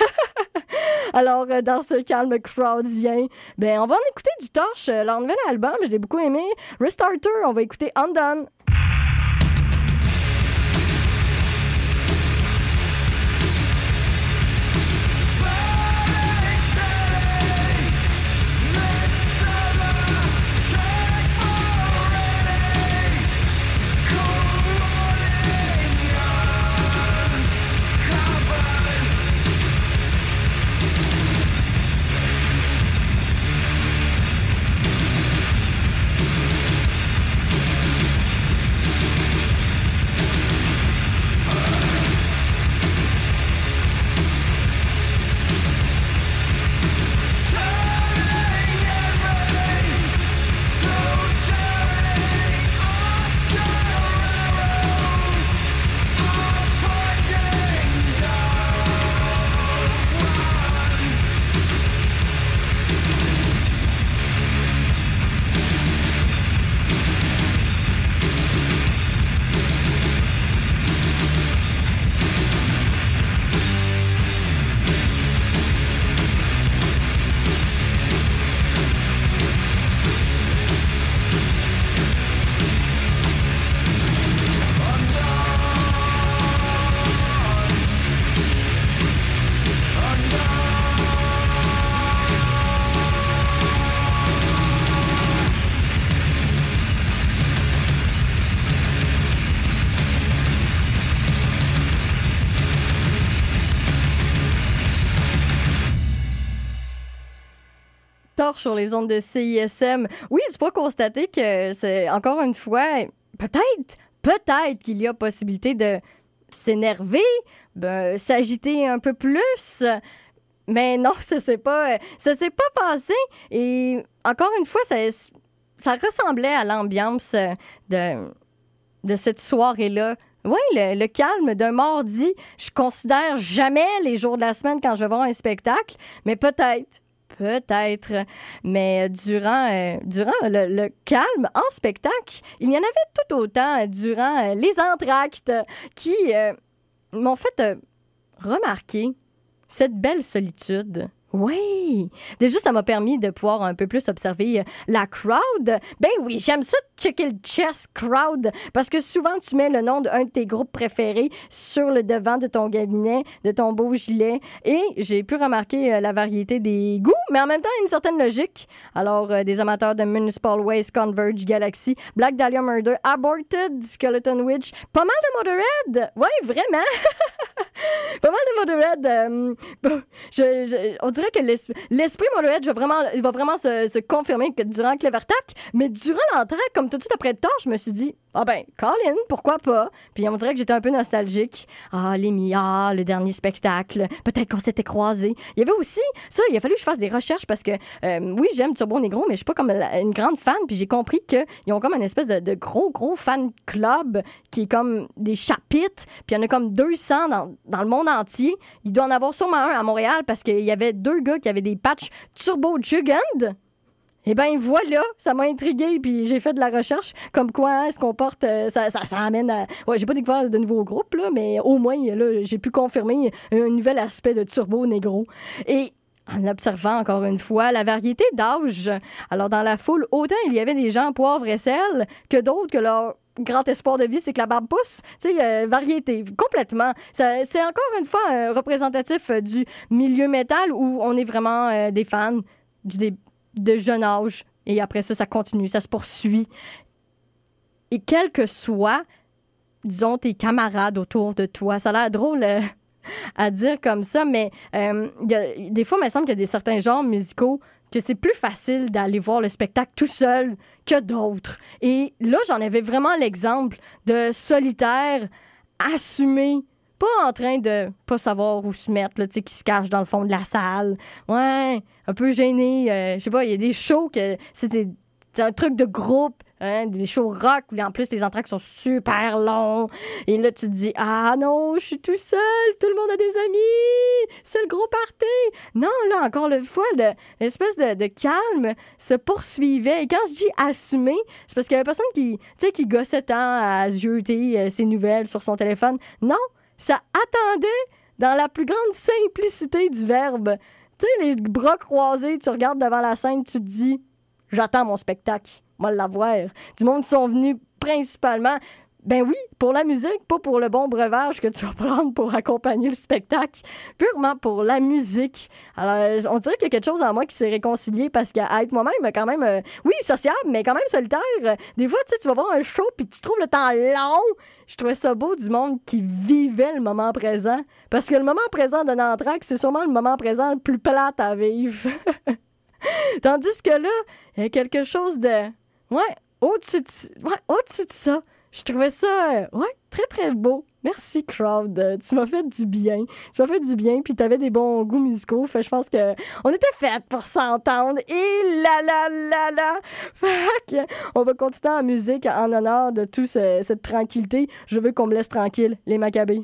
Alors, euh, dans ce calme crowdien, ben, on va en écouter du Torche. Leur nouvel album, je l'ai beaucoup aimé. Restarter, on va écouter Undone. Torche sur les ondes de C I S M. Oui, tu peux constater que c'est, encore une fois, peut-être, peut-être qu'il y a possibilité de s'énerver, ben, s'agiter un peu plus, mais non, ça s'est pas, ça s'est pas passé. Et encore une fois, ça, ça ressemblait à l'ambiance de, de cette soirée-là. Oui, le, le calme d'un mardi. Je considère jamais les jours de la semaine quand je vais voir un spectacle, mais peut-être, peut-être. Mais durant, euh, durant le, le calme en spectacle, il y en avait tout autant durant euh, les entractes qui euh, m'ont fait euh, remarquer cette belle solitude. Oui! Déjà, ça m'a permis de pouvoir un peu plus observer la crowd. Ben oui, j'aime ça, checker le chess crowd, parce que souvent, tu mets le nom d'un de tes groupes préférés sur le devant de ton cabinet, de ton beau gilet, et j'ai pu remarquer euh, la variété des goûts, mais en même temps, une certaine logique. Alors, euh, des amateurs de Municipal Waste, Converge, Galaxy, Black Dahlia Murder, Aborted, Skeleton Witch, pas mal de Motorhead! Ouais, vraiment! Pas mal de Motorhead. Euh, je, je, on dirait que l'es- l'esprit Motorhead va vraiment, il va vraiment se, se confirmer que durant Clevertac, mais durant l'entraque, comme tout de suite après le temps, je me suis dit, ah ben, Colin, pourquoi pas? Puis on dirait que j'étais un peu nostalgique. Ah, les milliards, le dernier spectacle, peut-être qu'on s'était croisés. Il y avait aussi, ça, il a fallu que je fasse des recherches parce que, euh, oui, j'aime Turbo Negro, mais je suis pas comme la, une grande fan, puis j'ai compris qu'ils ont comme une espèce de, de gros, gros fan club qui est comme des chapitres, puis il y en a comme deux cents dans, dans le monde entier. Il doit en avoir sûrement un à Montréal parce qu'il y avait deux gars qui avaient des patchs Turbo Jugend. Eh bien, voilà, ça m'a intriguée, puis j'ai fait de la recherche, comme quoi est-ce qu'on porte, euh, ça, ça, ça amène à... Ouais, j'ai pas découvert de nouveaux groupes, là, mais au moins, là, j'ai pu confirmer un nouvel aspect de Turbo Negro. Et en observant, encore une fois, la variété d'âge. Alors, dans la foule, autant il y avait des gens poivre et sel que d'autres que leur grand espoir de vie, c'est que la barbe pousse. Tu sais, euh, variété, complètement. Ça, c'est encore une fois euh, représentatif euh, du milieu métal où on est vraiment euh, des fans du dé- de jeune âge. Et après ça, ça continue, ça se poursuit. Et quel que soit, disons, tes camarades autour de toi, ça a l'air drôle euh, à dire comme ça, mais euh, y a, des fois, il me semble qu'il y a des certains genres musicaux que c'est plus facile d'aller voir le spectacle tout seul que d'autres. Et là, j'en avais vraiment l'exemple de solitaire assumé, pas en train de pas savoir où se mettre, là, tu sais, qui se cache dans le fond de la salle. Ouais, un peu gêné. Euh, je sais pas, il y a des shows que c'était c'est un truc de groupe, hein, des shows rock, où en plus les entractes sont super longs. Et là, tu te dis, ah non, je suis tout seul, tout le monde a des amis, c'est le gros party. Non, là, encore une fois, le, l'espèce de, de calme se poursuivait. Et quand je dis assumer, c'est parce qu'il y avait personne qui, tu sais, qui gossait tant à zioter euh, ses nouvelles sur son téléphone. Non, ça attendait dans la plus grande simplicité du verbe. Tu sais, les bras croisés, tu regardes devant la scène, tu te dis, j'attends mon spectacle, moi l'avoir. Du monde qui sont venus principalement, ben oui, pour la musique, pas pour le bon breuvage que tu vas prendre pour accompagner le spectacle, purement pour la musique. Alors, on dirait qu'il y a quelque chose en moi qui s'est réconcilié parce qu'à être moi-même, quand même, euh, oui, sociable, mais quand même solitaire. Euh, des fois, tu sais, tu vas voir un show puis tu trouves le temps long. Je trouvais ça beau du monde qui vivait le moment présent. Parce que le moment présent d'un entracte, c'est sûrement le moment présent le plus plate à vivre. Tandis que là, il y a quelque chose de... Ouais, au-dessus de, ouais, au-dessus de ça. Je trouvais ça, euh, ouais, très, très beau. Merci, crowd. Euh, tu m'as fait du bien. Tu m'as fait du bien, puis t'avais des bons goûts musicaux. Fait je pense que on était fait pour s'entendre. Et là, là, là, là. Fait que on va continuer en musique en honneur de toute ce, cette tranquillité. Je veux qu'on me laisse tranquille, les Maccabées.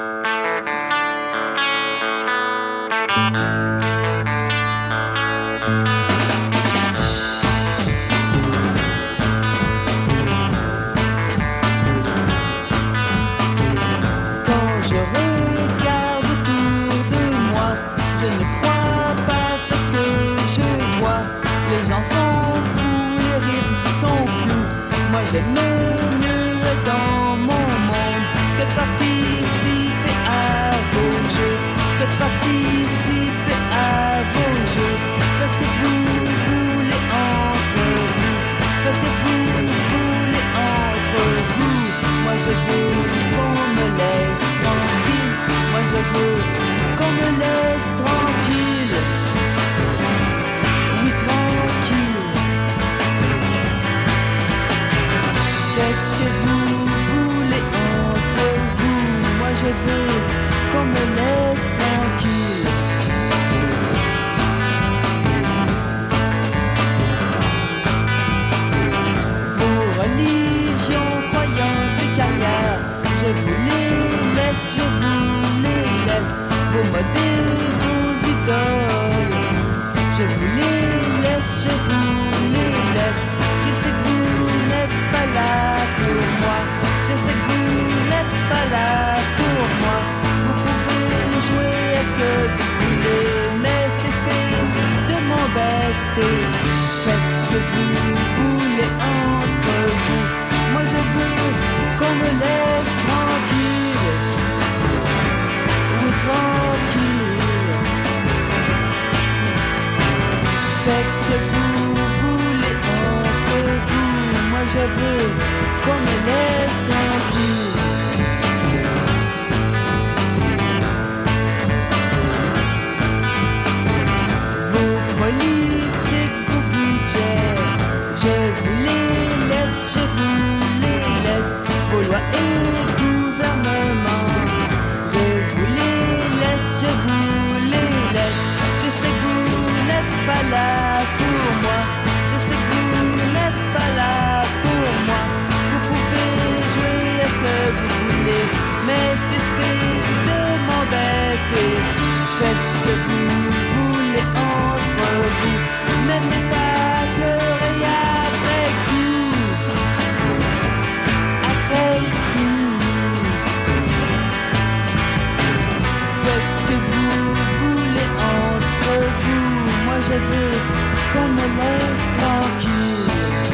J'aime mieux être dans mon monde que de participer à vos jeux, que de participer à vos jeux. Faites ce que vous voulez entre vous, faites ce que vous voulez entre vous. Moi je veux qu'on me laisse tranquille, moi je veux qu'on me laisse tranquille. Oui, tranquille. Faites ce que vous voulez entre vous. Moi je veux qu'on me laisse tranquille. Vos religions, croyances et carrières, je vous les laisse, je vous les laisse. Vos modes et vos idoles, je je vous les laisse, je vous les laisse. Je sais que vous n'êtes pas là pour moi. Je sais que vous n'êtes pas là pour moi. Vous pouvez jouer à ce que vous voulez, mais cessez de m'embêter. Faites ce que vous voulez entre vous. Moi je veux qu'on me laisse tranquille. Oui, tranquille. Faites ce que vous voulez entre vous. Moi je veux qu'on me laisse tranquille. Vos politiques, vos budgets, je vous les laisse, je vous les laisse. Vos lois et gouvernements, je vous les laisse, je vous les laisse. Je sais que vous n'êtes pas là pour moi. Je sais que vous n'êtes pas là pour moi. Vous pouvez jouer à ce que vous voulez, mais cessez de m'embêter. Faites ce que vous voulez entre vous. N'aimez pas pleurer après coup. Après coup. Faites ce que vous voulez entre vous. Moi je veux qu'on me laisse tranquille.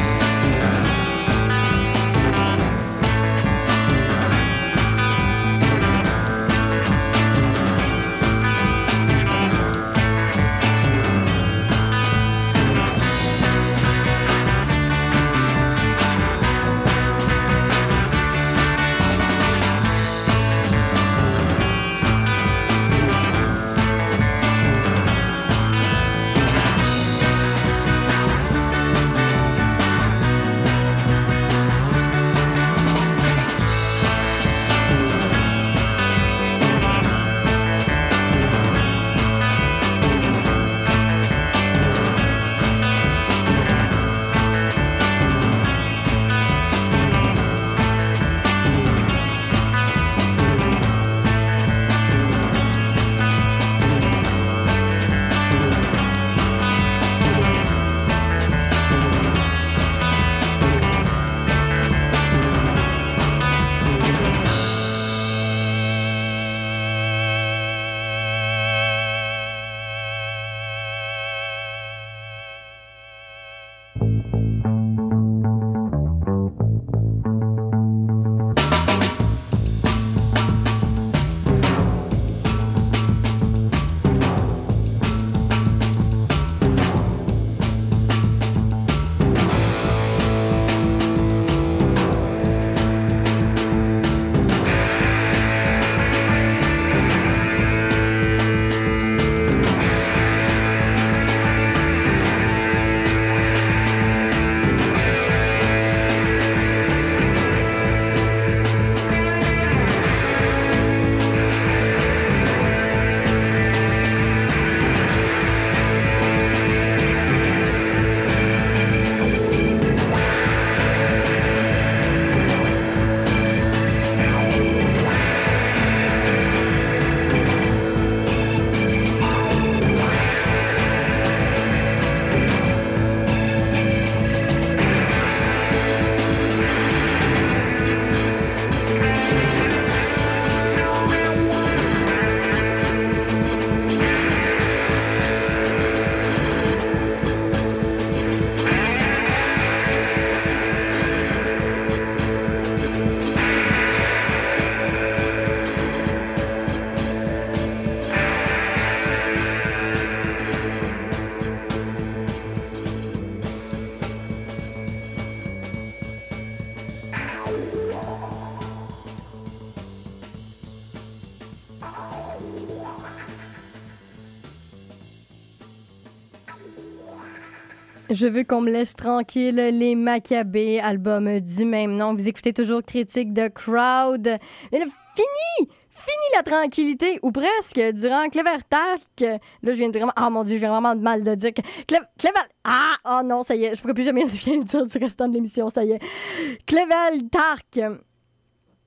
Je veux qu'on me laisse tranquille, les Maccabées, album du même nom. Vous écoutez toujours Critique de Crowd. Mais là, fini! Fini la tranquillité, ou presque, durant Clevertark. Là, je viens de vraiment... Ah, mon Dieu, j'ai vraiment de mal de dire que... Clever... Clever... Ah! Oh non, ça y est, je pourrais plus jamais bien le dire du restant de l'émission, ça y est. Clevertark.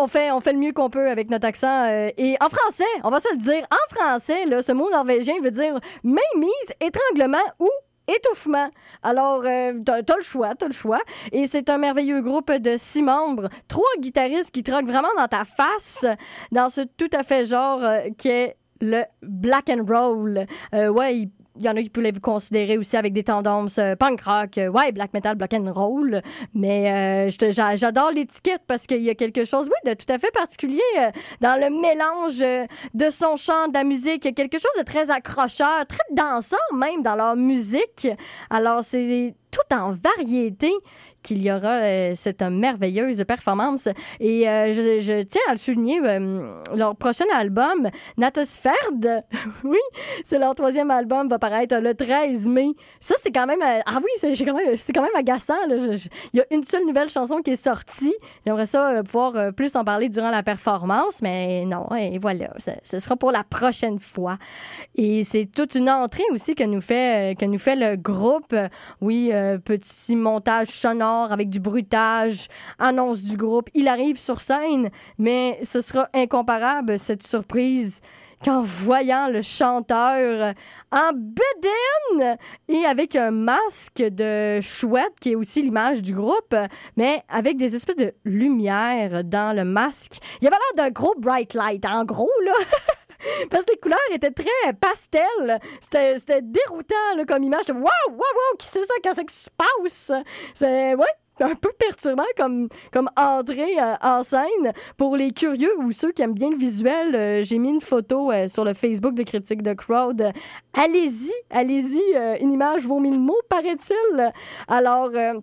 on fait, on fait le mieux qu'on peut avec notre accent. Euh, et en français, on va se le dire, en français, là, ce mot norvégien veut dire mainmise, étranglement ou étouffement. Alors, euh, t'as, t'as le choix, t'as le choix. Et c'est un merveilleux groupe de six membres, trois guitaristes qui troquent vraiment dans ta face, dans ce tout à fait genre euh, qui est le black and roll. Euh, ouais, il Il y en a qui pouvaient vous considérer aussi avec des tendances euh, punk rock, euh, ouais, black metal, black and roll. Mais euh, je te- j'a- j'adore l'étiquette parce qu'il y a quelque chose, oui, de tout à fait particulier euh, dans le mélange euh, de son chant, de la musique. Il y a quelque chose de très accrocheur, très dansant même dans leur musique. Alors, c'est tout en variété qu'il y aura euh, cette merveilleuse performance. Et euh, je, je tiens à le souligner, euh, leur prochain album, Nattosferd, oui, c'est leur troisième album, va paraître le treize mai. Ça, c'est quand même... Euh, ah oui, c'est, j'ai quand même, c'est quand même agaçant. Là. Je, je, il y a une seule nouvelle chanson qui est sortie. J'aimerais ça euh, pouvoir euh, plus en parler durant la performance, mais non, et voilà, ça, ce sera pour la prochaine fois. Et c'est toute une entrée aussi que nous fait, euh, que nous fait le groupe. Oui, euh, petit montage sonore avec du bruitage, annonce du groupe. Il arrive sur scène, mais ce sera incomparable, cette surprise, qu'en voyant le chanteur en bedaine et avec un masque de chouette, qui est aussi l'image du groupe, mais avec des espèces de lumière dans le masque. Il avait l'air d'un gros bright light, en gros, là. Parce que les couleurs étaient très pastel. C'était, c'était déroutant là, comme image. Wow, wow, wow, qui c'est ça? Qu'est-ce qui se passe? C'est, ouais, un peu perturbant comme, comme entrée euh, en scène. Pour les curieux ou ceux qui aiment bien le visuel, euh, j'ai mis une photo euh, sur le Facebook de Critique de Crowd. Euh, allez-y, allez-y. Euh, une image vaut mille mots, paraît-il. Alors... Euh,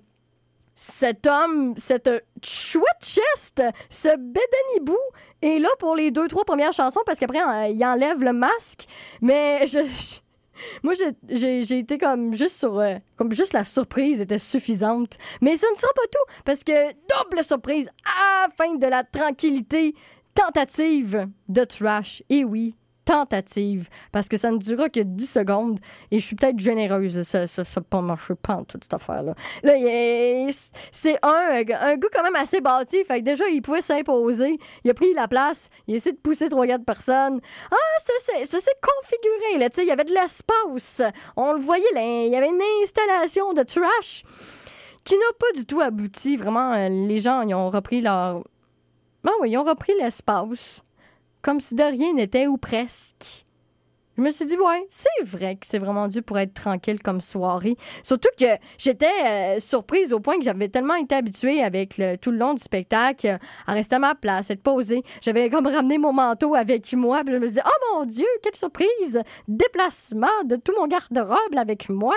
cet homme, cette chouette chest, ce bédanibou est là pour les deux, trois premières chansons parce qu'après, euh, il enlève le masque. Mais je... Moi, j'ai, j'ai, j'ai été comme juste sur... Euh, comme juste la surprise était suffisante. Mais ça ne sera pas tout parce que double surprise à la fin de la tranquillité, tentative de trash. Et oui, tentative, parce que ça ne durera que dix secondes et je suis peut-être généreuse. Ça n'a pas marché pas en toute cette affaire-là. Là, il est, c'est un, un gars quand même assez bâti, fait que déjà, il pouvait s'imposer. Il a pris la place, il a essayé de pousser trois quatre personnes. Ah, ça, ça, ça s'est configuré, là, tu sais, il y avait de l'espace. On le voyait, là, il y avait une installation de trash qui n'a pas du tout abouti. Vraiment, les gens, ils ont repris leur... Ah oui, ils ont repris l'espace. Comme si de rien n'était ou presque. Je me suis dit, ouais, c'est vrai que c'est vraiment dû pour être tranquille comme soirée. Surtout que j'étais euh, surprise au point que j'avais tellement été habituée avec le, tout le long du spectacle euh, à rester à ma place, être posée. J'avais comme ramené mon manteau avec moi. Puis je me suis dit, oh mon Dieu, quelle surprise! Déplacement de tout mon garde-robe avec moi.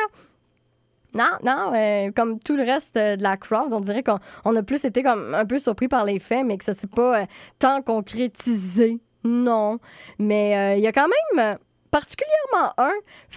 Non, non, euh, comme tout le reste euh, de la crowd, on dirait qu'on on a plus été comme un peu surpris par les faits, mais que ça s'est pas euh, tant concrétisé. Non, mais euh, il y a quand même euh, particulièrement un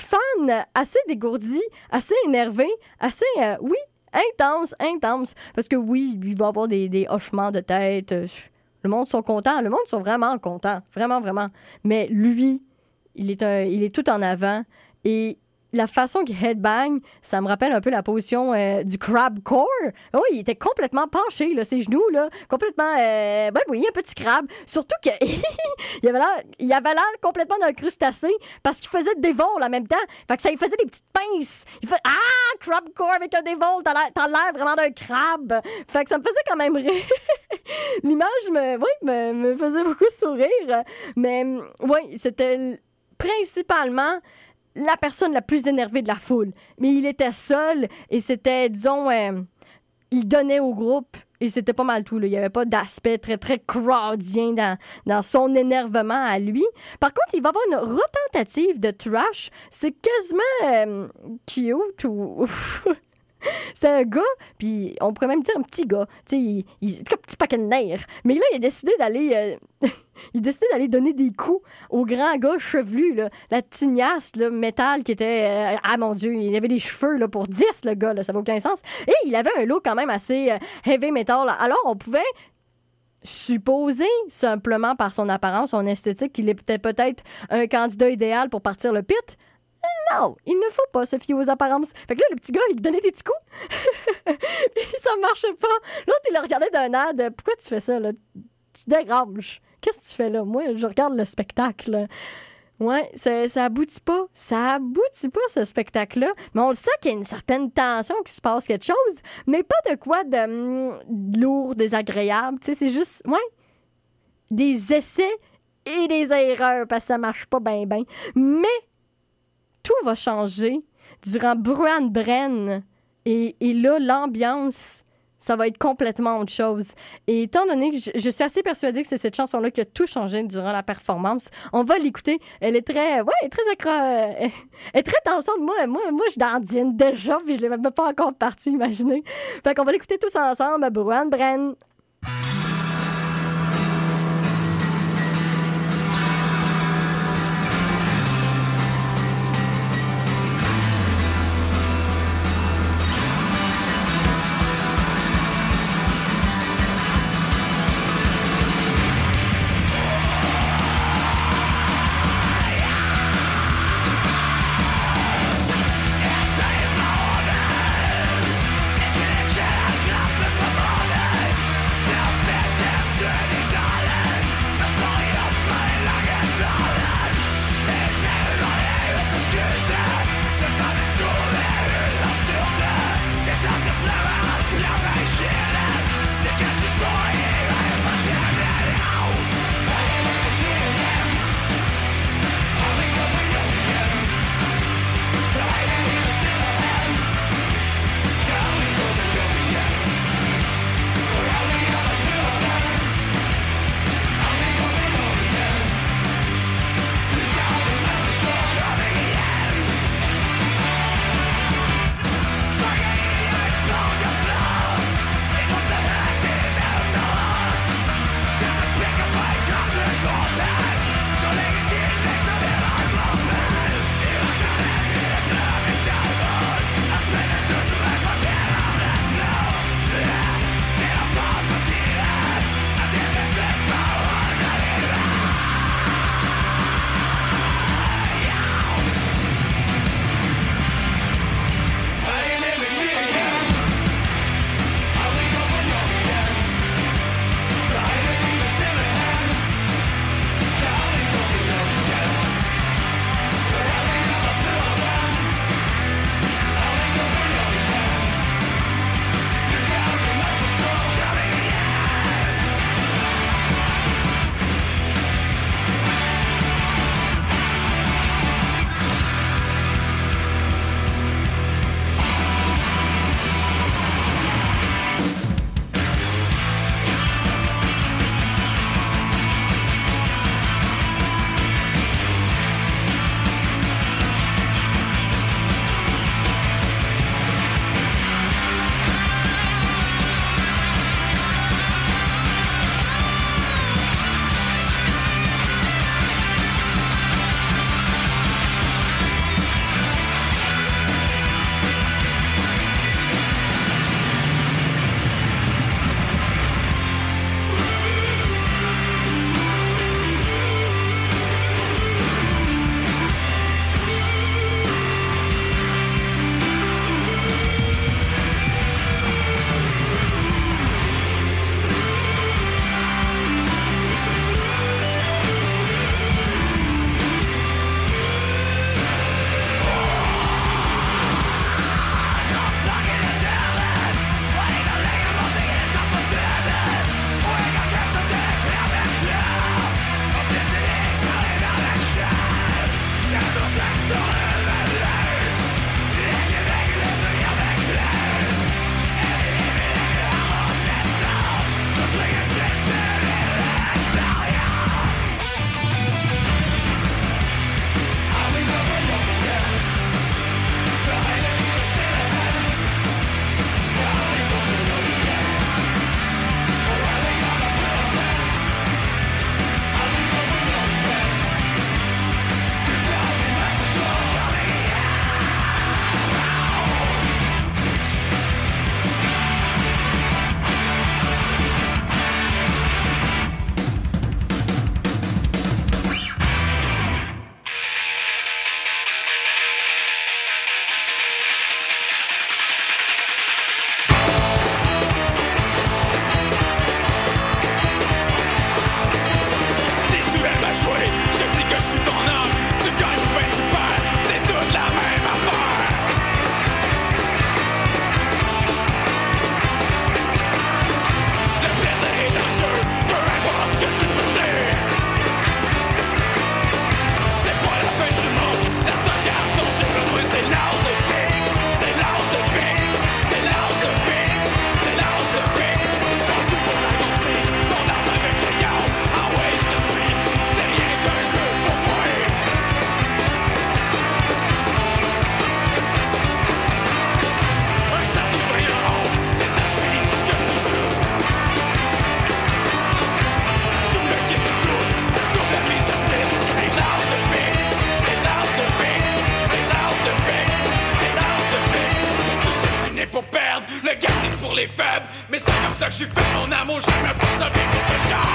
fan assez dégourdi, assez énervé, assez, euh, oui, intense, intense. Parce que oui, il va y avoir des, des hochements de tête. Euh, le monde sont contents, le monde sont vraiment contents, vraiment, vraiment. Mais lui, il est, un, il est tout en avant et... La façon qu'il headbang, ça me rappelle un peu la position euh, du crabcore. Oui, il était complètement penché, là, ses genoux, là, complètement... Euh, ben oui, un petit crabe. Surtout qu'il avait l'air, il avait l'air complètement d'un crustacé parce qu'il faisait des vols en même temps. Fait que ça lui faisait des petites pinces. Il fait « Ah, crabcore avec un dévol, t'as l'air, t'as l'air vraiment d'un crabe. » Fait que ça me faisait quand même rire. L'image, me, oui, me, me faisait beaucoup sourire. Mais oui, c'était principalement... la personne la plus énervée de la foule. Mais il était seul et c'était, disons, euh, il donnait au groupe et c'était pas mal tout. Là. Il n'y avait pas d'aspect très, très crowdien dans, dans son énervement à lui. Par contre, il va y avoir une retentative de trash. C'est quasiment euh, cute ou... C'était un gars, puis on pourrait même dire un petit gars. Tu sais, il, il était comme un petit paquet de nerfs. Mais là, il a décidé d'aller... Euh, il a décidé d'aller donner des coups au grand gars chevelu, là. La tignasse, là, métal, qui était... Euh, ah, mon Dieu, il avait des cheveux, là, pour dix, le gars, là. Ça n'a aucun sens. Et il avait un look quand même assez euh, heavy metal. Là. Alors, on pouvait... supposer, simplement par son apparence, son esthétique, qu'il était peut-être un candidat idéal pour partir le pit. Non, il ne faut pas se fier aux apparences. Fait que là, le petit gars, il donnait des petits coups. Puis ça marchait pas. L'autre, il le regardait d'un air de « Pourquoi tu fais ça, là? tu déranges. Qu'est-ce que tu fais là? Moi, je regarde le spectacle. Ouais, ça, ça aboutit pas. Ça aboutit pas, ce spectacle-là. Mais on le sait qu'il y a une certaine tension, qu'il se passe quelque chose, mais pas de quoi de, hum, de lourd, désagréable. Tu sais, c'est juste, ouais, des essais et des erreurs, parce que ça marche pas bien, bien. Mais tout va changer durant Bruan Bren. Et, et là, l'ambiance, ça va être complètement autre chose. Et étant donné que je, je suis assez persuadée que c'est cette chanson-là qui a tout changé durant la performance, on va l'écouter. Elle est très, ouais, elle est très accro... Elle est très dansante. Moi, moi, moi je dandine déjà, puis je l'ai même pas encore partie, imaginez. Fait qu'on va l'écouter tous ensemble, Bruan Bren. It's Mon amour, je me pour sauver pour toujours.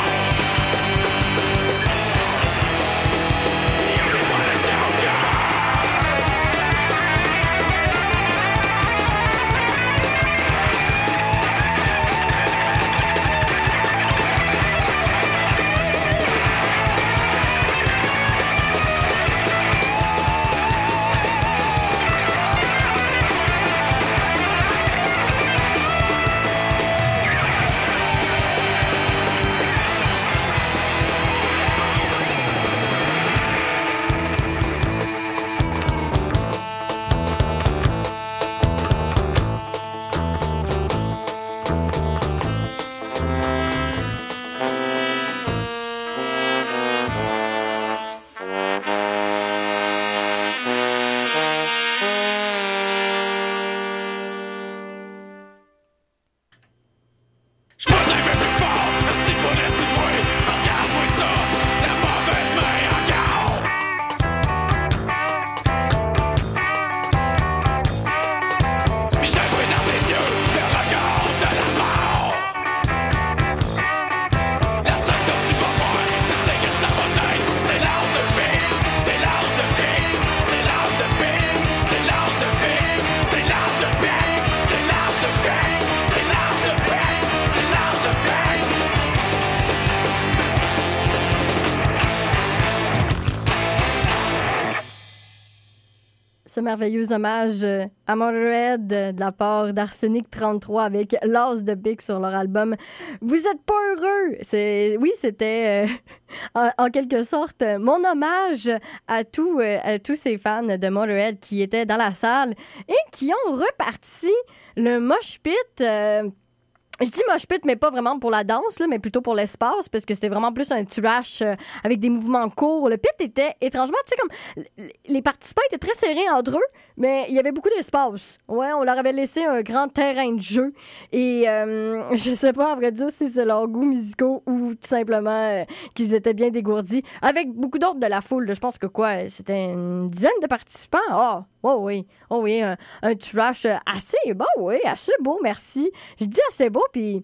Ce merveilleux hommage à Motorhead de la part d'Arsenic trente-trois avec L'As de Bic sur leur album Vous êtes pas heureux. C'est oui, c'était euh, en, en quelque sorte mon hommage à tous euh, à tous ces fans de Motorhead qui étaient dans la salle et qui ont reparti le mosh pit. Euh, Je dis mosh pit, mais pas vraiment pour la danse, là, mais plutôt pour l'espace, parce que c'était vraiment plus un thrash euh, avec des mouvements courts. Le pit était étrangement, tu sais, comme les participants étaient très serrés entre eux, mais il y avait beaucoup d'espace. Ouais, on leur avait laissé un grand terrain de jeu. Et euh, je sais pas, à vrai dire, si c'est leurs goûts musicaux ou tout simplement euh, qu'ils étaient bien dégourdis. Avec beaucoup d'autres de la foule, là, je pense que quoi, c'était une dizaine de participants. Ah! Oh, oh oui, oh oui, un, un trash assez beau, oui, assez beau, merci. Je dis assez beau, puis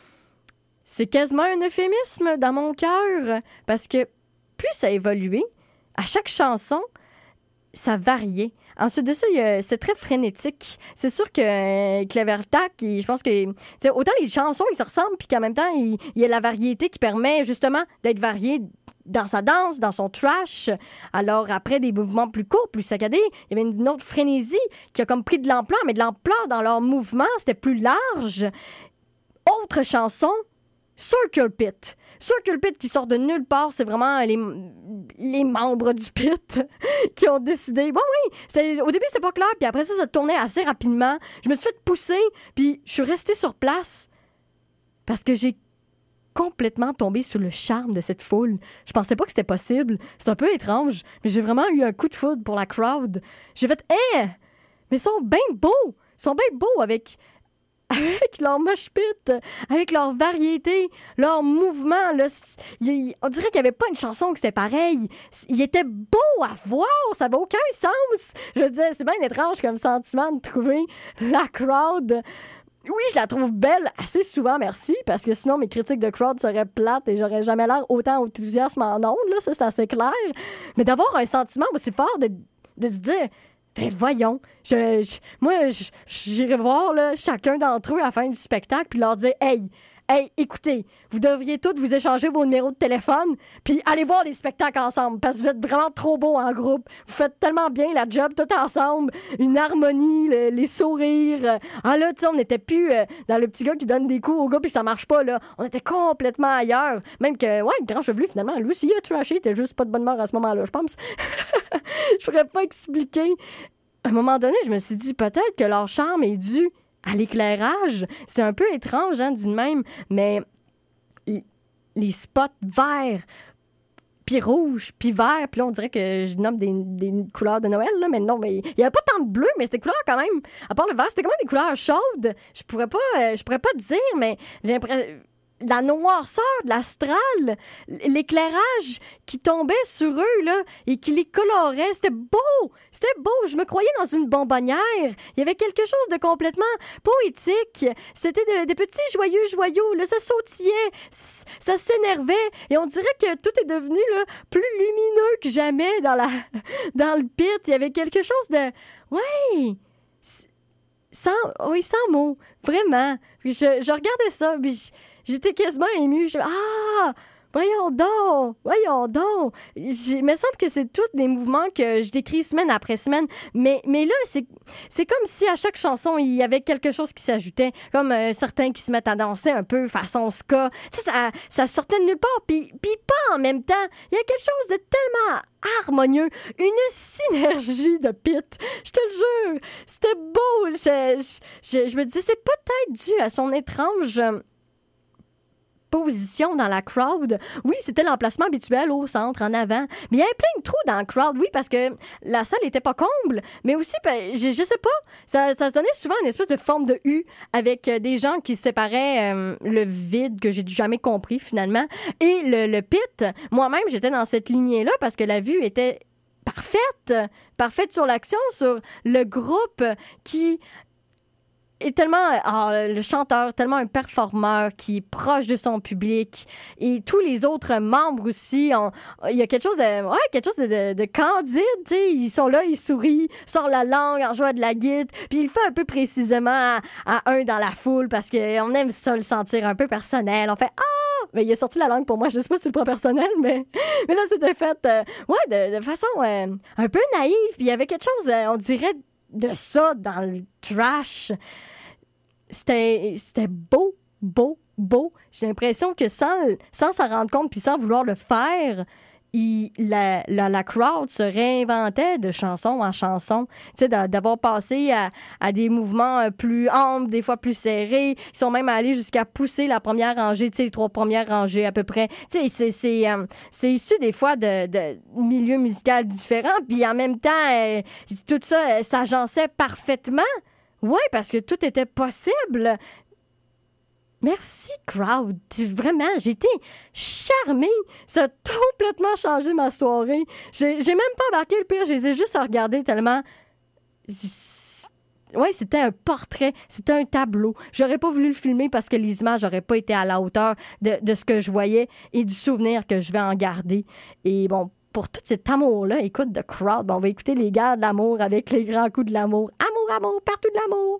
c'est quasiment un euphémisme dans mon cœur, parce que plus ça évoluait, à chaque chanson, ça variait. Ensuite de ça, il y a, c'est très frénétique. C'est sûr que euh, Clevertac, il, je pense que autant les chansons, ils se ressemblent, puis qu'en même temps, il, il y a la variété qui permet justement d'être varié dans sa danse, dans son trash. Alors, après des mouvements plus courts, plus saccadés, il y avait une autre frénésie qui a comme pris de l'ampleur, mais de l'ampleur dans leurs mouvements, c'était plus large. Autre chanson, Circle Pit. Circle Pit qui sort de nulle part, c'est vraiment les, les membres du pit qui ont décidé. Bon, oui, c'était, au début, c'était pas clair, puis après ça, ça tournait assez rapidement. Je me suis fait pousser, puis je suis restée sur place parce que j'ai complètement tombé sous le charme de cette foule. Je pensais pas que c'était possible. C'est un peu étrange, mais j'ai vraiment eu un coup de foudre pour la crowd. J'ai fait « Eh! Hey, mais ils sont bien beaux! Ils sont bien beaux avec... » avec leur mosh pit, avec leur variété, leur mouvement. Là, il, on dirait qu'il n'y avait pas une chanson que c'était pareil. Il était beau à voir, ça n'avait aucun sens. Je veux dire, c'est bien étrange comme sentiment de trouver la crowd. Oui, je la trouve belle assez souvent, merci, parce que sinon mes critiques de crowd seraient plates et j'aurais jamais l'air autant enthousiasme en ondes, là, ça c'est assez clair. Mais d'avoir un sentiment aussi fort de, de se dire... Ben voyons, je, je, moi, je, j'irai voir là, chacun d'entre eux à la fin du spectacle puis leur dire « Hey, hey, écoutez, vous devriez tous vous échanger vos numéros de téléphone puis aller voir les spectacles ensemble parce que vous êtes vraiment trop beaux en groupe. Vous faites tellement bien la job tout ensemble, une harmonie, le, les sourires. Ah là, tu sais, on n'était plus euh, dans le petit gars qui donne des coups au gars puis ça marche pas, là. On était complètement ailleurs. Même que, ouais, le grand chevelu, finalement, lui aussi, il a trashé, il était juste pas de bonne humeur à ce moment-là, je pense. Je pourrais pas expliquer. À un moment donné, je me suis dit peut-être que leur charme est dû à l'éclairage. C'est un peu étrange, hein, dit de même, mais les spots verts, puis rouges, puis verts, puis là, on dirait que je nomme des, des couleurs de Noël, là, mais non, mais il y avait pas tant de bleu, mais c'était des couleurs quand même, à part le vert, c'était quand même des couleurs chaudes. Je pourrais pas, euh, je pourrais pas dire, mais j'ai l'impression... la noirceur de l'astral, l'éclairage qui tombait sur eux, là, et qui les colorait. C'était beau! C'était beau! Je me croyais dans une bonbonnière. Il y avait quelque chose de complètement poétique. C'était de- des petits joyeux joyaux, là, ça sautillait, c- ça s'énervait, et on dirait que tout est devenu, là, plus lumineux que jamais dans la, dans le pit. Il y avait quelque chose de... Ouais! c- Sans, oui, sans mots. Vraiment. Puis je, je regardais ça, puis j- j'étais quasiment émue. Je, ah! Voyons donc! Voyons donc! J'ai- Il me semble que c'est tous des mouvements que je décris semaine après semaine. Mais, mais là, c'est, c'est comme si à chaque chanson, il y avait quelque chose qui s'ajoutait. Comme euh, certains qui se mettent à danser un peu façon ska. Tu sais, ça, ça sortait de nulle part, puis, puis pas en même temps. Il y a quelque chose de tellement harmonieux. Une synergie de pit. Je te le jure. C'était beau. Je, je, je, je me disais, c'est peut-être dû à son étrange... euh, position dans la crowd. Oui, c'était l'emplacement habituel au centre, en avant. Mais il y avait plein de trous dans la crowd, oui, parce que la salle était pas comble, mais aussi, ben, je, je sais pas, ça, ça se donnait souvent une espèce de forme de U avec euh, des gens qui séparaient euh, le vide que j'ai jamais compris finalement et le, le pit. Moi-même, j'étais dans cette lignée-là parce que la vue était parfaite, parfaite sur l'action, sur le groupe qui est tellement ah, le chanteur, tellement un performeur qui est proche de son public et tous les autres membres aussi. On, il y a quelque chose de ouais, quelque chose de, de, de candide, tu sais, ils sont là, ils sourient, sortent la langue en jouant de la guitare, puis il le fait un peu précisément à, à un dans la foule parce qu'on aime ça le sentir un peu personnel. On fait ah, mais il a sorti la langue pour moi, je sais pas si c'est le point personnel, mais mais là c'était fait euh, ouais de, de façon euh, un peu naïve, puis il y avait quelque chose, euh, on dirait de ça dans le trash. C'était, c'était beau, beau, beau. J'ai l'impression que sans, sans s'en rendre compte puis sans vouloir le faire, il, la, la, la crowd se réinventait de chanson en chanson. Tu sais, d'avoir passé à, à des mouvements plus amples, des fois plus serrés. Ils sont même allés jusqu'à pousser la première rangée, tu sais, les trois premières rangées à peu près. Tu sais, c'est, c'est, euh, c'est issu des fois de, de milieux musicaux différents. Puis en même temps, euh, tout ça euh, s'agençait parfaitement. Oui, parce que tout était possible. Merci, crowd. Vraiment, j'ai été charmée. Ça a complètement changé ma soirée. J'ai, j'ai même pas embarqué le pire. Je les ai juste regardés tellement... Oui, c'était un portrait. C'était un tableau. J'aurais pas voulu le filmer parce que les images n'auraient pas été à la hauteur de, de ce que je voyais et du souvenir que je vais en garder. Et bon, pour tout cet amour-là, écoute, de crowd, ben on va écouter les gars de l'amour avec les grands coups de l'amour. Amour, amour, partout de l'amour.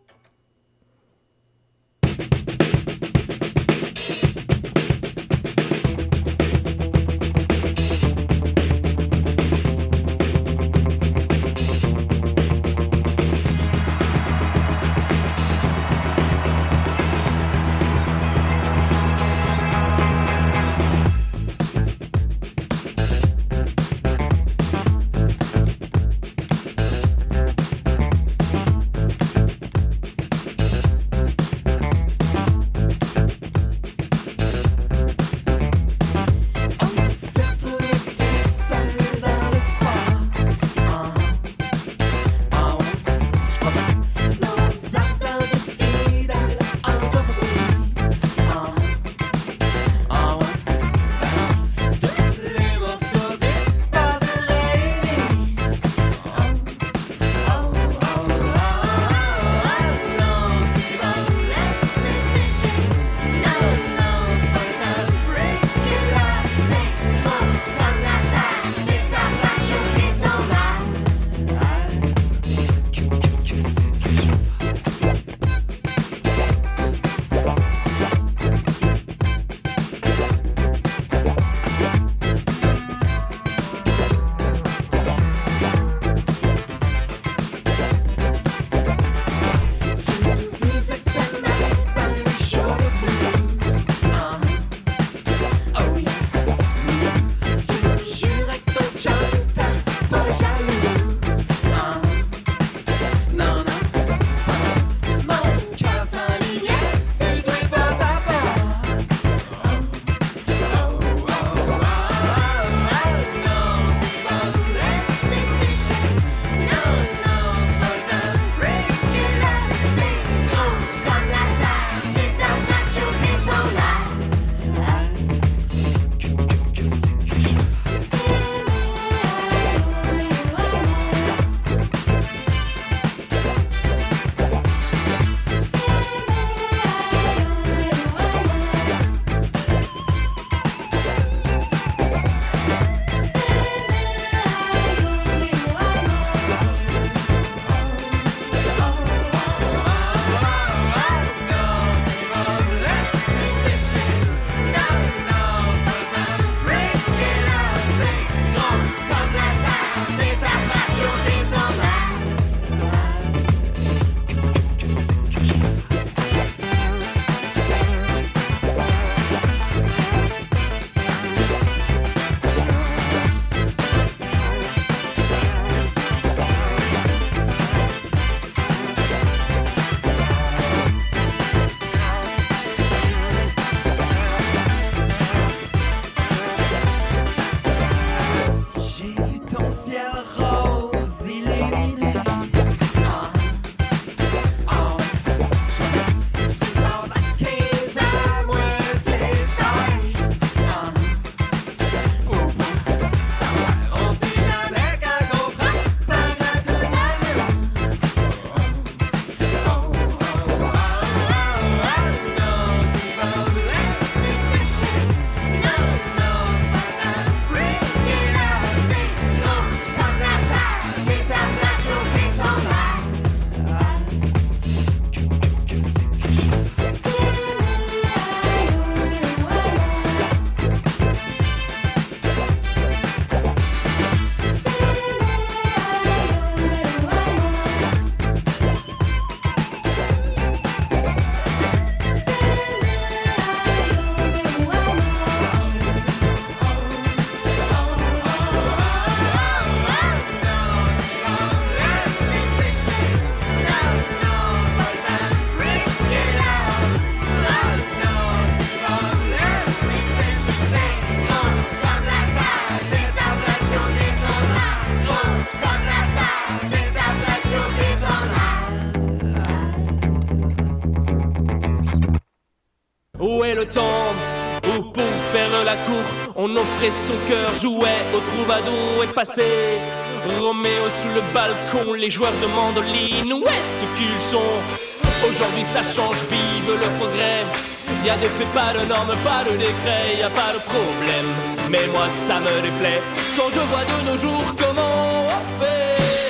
Ou pour faire la cour, on offrait son cœur, jouait au troubadour et passait Roméo sous le balcon, les joueurs de mandoline, où est-ce qu'ils sont? Aujourd'hui ça change, vive le progrès. Y'a des faits, pas de normes, pas de décret, y'a pas de problème. Mais moi ça me déplaît, quand je vois de nos jours comment on fait.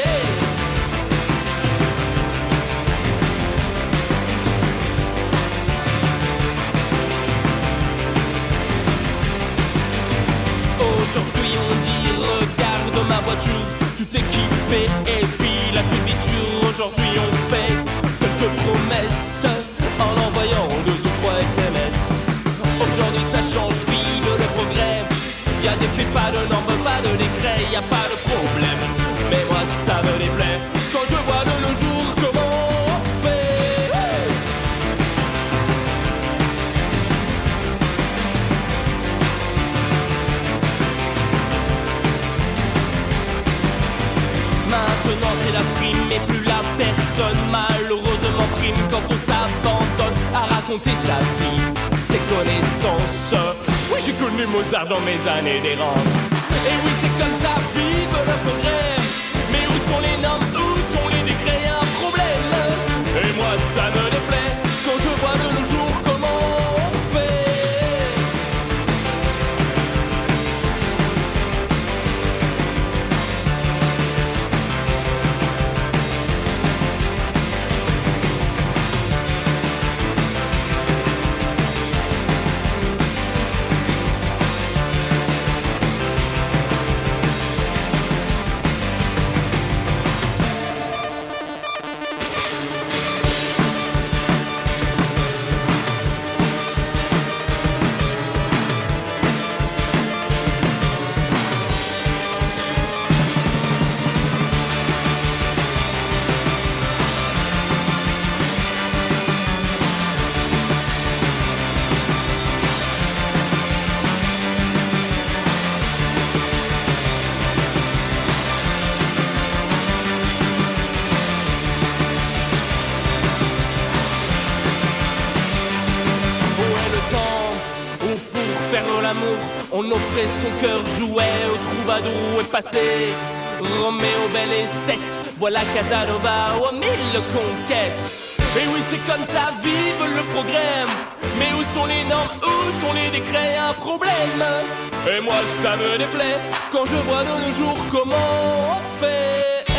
Aujourd'hui on dit regarde ma voiture, tout équipé et file à toute viture. Aujourd'hui on fait quelques promesses en envoyant deux ou trois S M S. Aujourd'hui ça change, vive le progrès. Y'a des faits, pas de normes, pas de décret, y'a pas de problème. Mais moi ça me déplaît, quand je vois de nos jours comment on fait. Hey! Maintenant c'est la frime et plus la personne malheureusement prime quand on s'abandonne à raconter sa vie, ses connaissances. Oui j'ai connu Mozart dans mes années d'errance. Et oui c'est comme ça, vive le progrès. Mais où sont les normes, où sont les décrets, y'a un problème. Et moi ça me déplaît, quand je vois de nos jours comment on fait. On offrait son cœur, jouait au troubadour et passait Roméo, belle esthète, voilà Casanova, oh mille conquêtes. Et oui c'est comme ça, vive le progrès. Mais où sont les normes, où sont les décrets, un problème. Et moi ça me déplaît, quand je vois de nos jours comment on fait.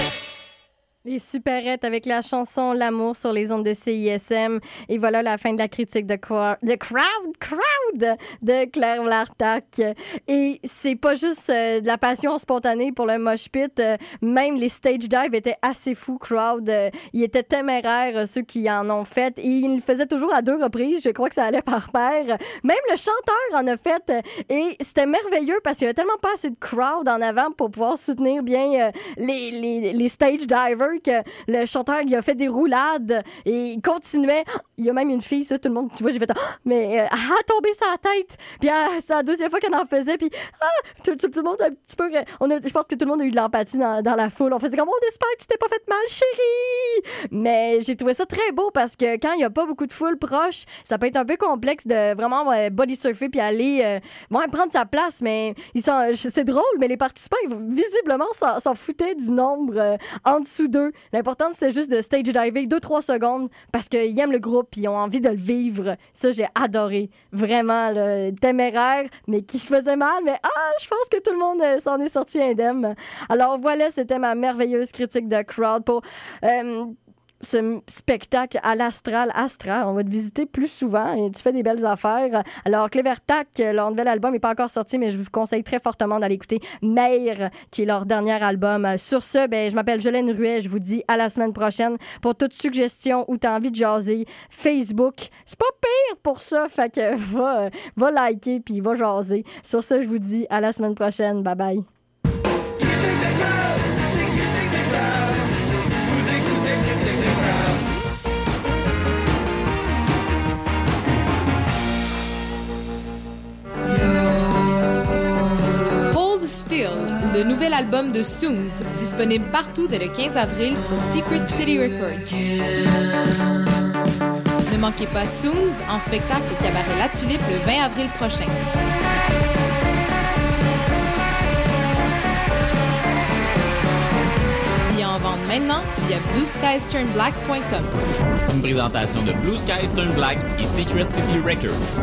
Les Superettes avec la chanson L'amour sur les ondes de C I S M. Et voilà la fin de la critique de, Cro- de Crowd, Crowd de Claire Lartac. Et c'est pas juste euh, de la passion spontanée pour le mosh pit. Euh, même les stage dives étaient assez fous, Crowd. Euh, ils étaient téméraires, euh, ceux qui en ont fait. Et ils le faisaient toujours à deux reprises. Je crois que ça allait par paire. Même le chanteur en a fait. Euh, et c'était merveilleux parce qu'il y avait tellement pas assez de crowd en avant pour pouvoir soutenir bien euh, les, les, les stage divers que le chanteur il a fait des roulades et il continuait. Il y a même une fille, ça, tout le monde, tu vois, j'ai fait ah, mais euh, elle a tombé sa tête. Puis ah, c'est la deuxième fois qu'elle en faisait. Puis ah, tout, tout, tout le monde a un petit peu. On a, je pense que tout le monde a eu de l'empathie dans, dans la foule. On faisait comme on espère que tu t'es pas fait mal, chérie. Mais j'ai trouvé ça très beau parce que quand il y a pas beaucoup de foule proche, ça peut être un peu complexe de vraiment euh, body surfer puis aller euh, ouais, prendre sa place. Mais ils sont, c'est drôle, mais les participants ils, visiblement s'en, s'en foutaient du nombre euh, en dessous d'eux. L'important, c'était juste de stage diver deux trois secondes parce qu'ils aiment le groupe et ils ont envie de le vivre. Ça, j'ai adoré. Vraiment, là, téméraire, mais qui faisait mal. Mais ah, je pense que tout le monde euh, s'en est sorti indemne. Alors voilà, c'était ma merveilleuse critique de Crowd pour... Euh, ce spectacle à l'Astral Astral. On va te visiter plus souvent et tu fais des belles affaires. Alors, Clevertac, leur nouvel album n'est pas encore sorti, mais je vous conseille très fortement d'aller écouter Mère, qui est leur dernier album. Sur ce, ben, je m'appelle Jolène Ruet. Je vous dis à la semaine prochaine. Pour toute suggestion ou t'as envie de jaser, Facebook, c'est pas pire pour ça. Fait que va, va liker puis va jaser. Sur ce, je vous dis à la semaine prochaine. Bye bye. Still, le nouvel album de Soons, disponible partout dès le quinze avril sur Secret City Records. Ne manquez pas Soons en spectacle au Cabaret La Tulipe le vingt avril prochain. Billets en vente maintenant via blue sky stern black point com. Une présentation de Blue Sky Stern Black et Secret City Records.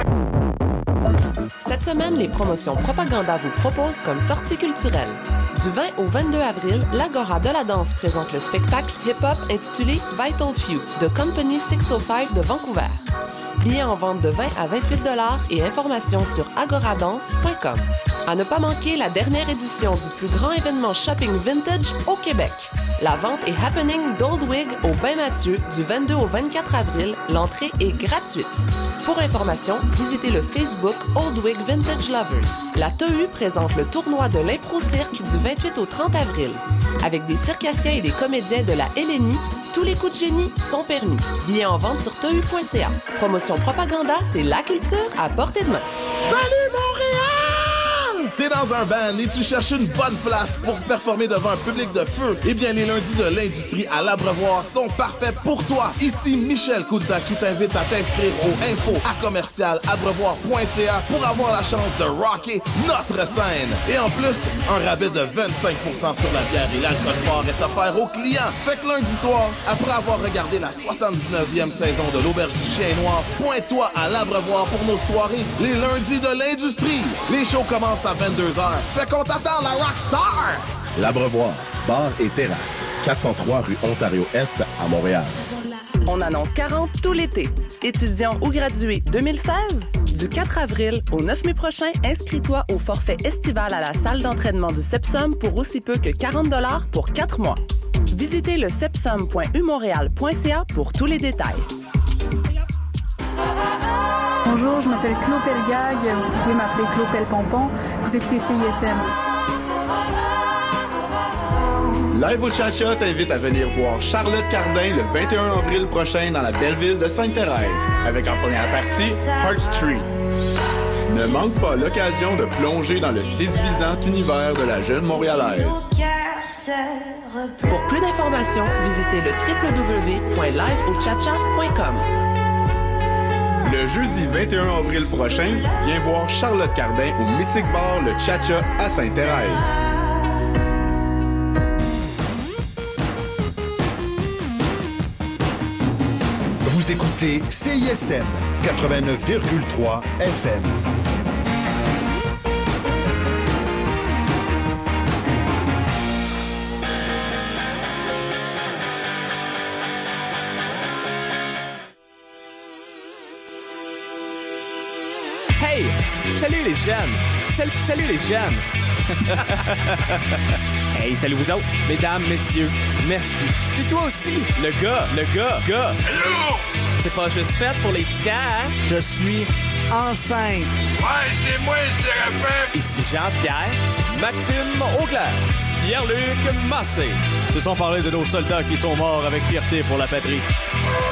Cette semaine, les promotions Propaganda vous proposent comme sortie culturelle. Du vingt au vingt-deux avril, l'Agora de la danse présente le spectacle hip-hop intitulé Vital Few de Company six cent cinq de Vancouver. Billets en vente de vingt à vingt-huit dollars et informations sur agoradance point com. À ne pas manquer la dernière édition du plus grand événement shopping vintage au Québec. La vente est happening d'Oldwig au Bain-Mathieu du vingt-deux au vingt-quatre avril. L'entrée est gratuite. Pour information, visitez le Facebook Oldwig Vintage Lovers. La T E U présente le tournoi de l'impro-cirque du vingt-huit au trente avril. Avec des circassiens et des comédiens de la Hélénie, tous les coups de génie sont permis. Billets en vente sur T E U point C A. Promotion Propaganda, c'est la culture à portée de main. Salut Montréal! T'es dans un band et tu cherches une bonne place pour performer devant un public de feu? Eh bien, les lundis de l'industrie à l'Abreuvoir sont parfaits pour toi. Ici Michel Couta qui t'invite à t'inscrire au info à commercial abreuvoir point C A pour avoir la chance de rocker notre scène. Et en plus, un rabais de vingt-cinq pour cent sur la bière et l'alcool fort est offert aux clients. Fait que lundi soir, après avoir regardé la soixante-dix-neuvième saison de l'Auberge du Chien Noir, pointe-toi à l'Abreuvoir pour nos soirées, les lundis de l'industrie. Les shows commencent à vingt-deux heures. Fait qu'on t'attend la Rockstar! L'Abreuvoir, bar et terrasse, quatre cent trois rue Ontario-Est à Montréal. On annonce quarante tout l'été. Étudiants ou gradués deux mille seize? Du quatre avril au neuf mai prochain, inscris-toi au forfait estival à la salle d'entraînement du Sepsum pour aussi peu que quarante dollars pour quatre mois. Visitez le sepsum point u montréal point c a pour tous les détails. Bonjour, je m'appelle Clo Pelgag. Vous pouvez m'appeler Clo Pelpompon. Vous écoutez C I S M. Live au Cha-Cha t'invite à venir voir Charlotte Cardin le vingt et un avril prochain dans la belle ville de Sainte-Thérèse, avec en première partie Heart Street. Ne manque pas l'occasion de plonger dans le séduisant univers de la jeune Montréalaise. Pour plus d'informations, visitez le w w w point live au chacha point com. Le jeudi vingt et un avril prochain, viens voir Charlotte Cardin au mythique bar Le Cha-Cha à Sainte-Thérèse. Vous écoutez C I S M quatre-vingt-neuf virgule trois F M. Hey! Salut les jeunes! Salut, salut les jeunes! Hey, salut vous autres! Mesdames, messieurs, merci. Puis toi aussi, le gars, le gars, gars! Hello! C'est pas juste fait pour les petits casques. Je suis enceinte. Ouais, c'est moi, Séraphin! Ici Jean-Pierre, Maxime Auclair, Pierre-Luc Massé. Se sont parlé de nos soldats qui sont morts avec fierté pour la patrie.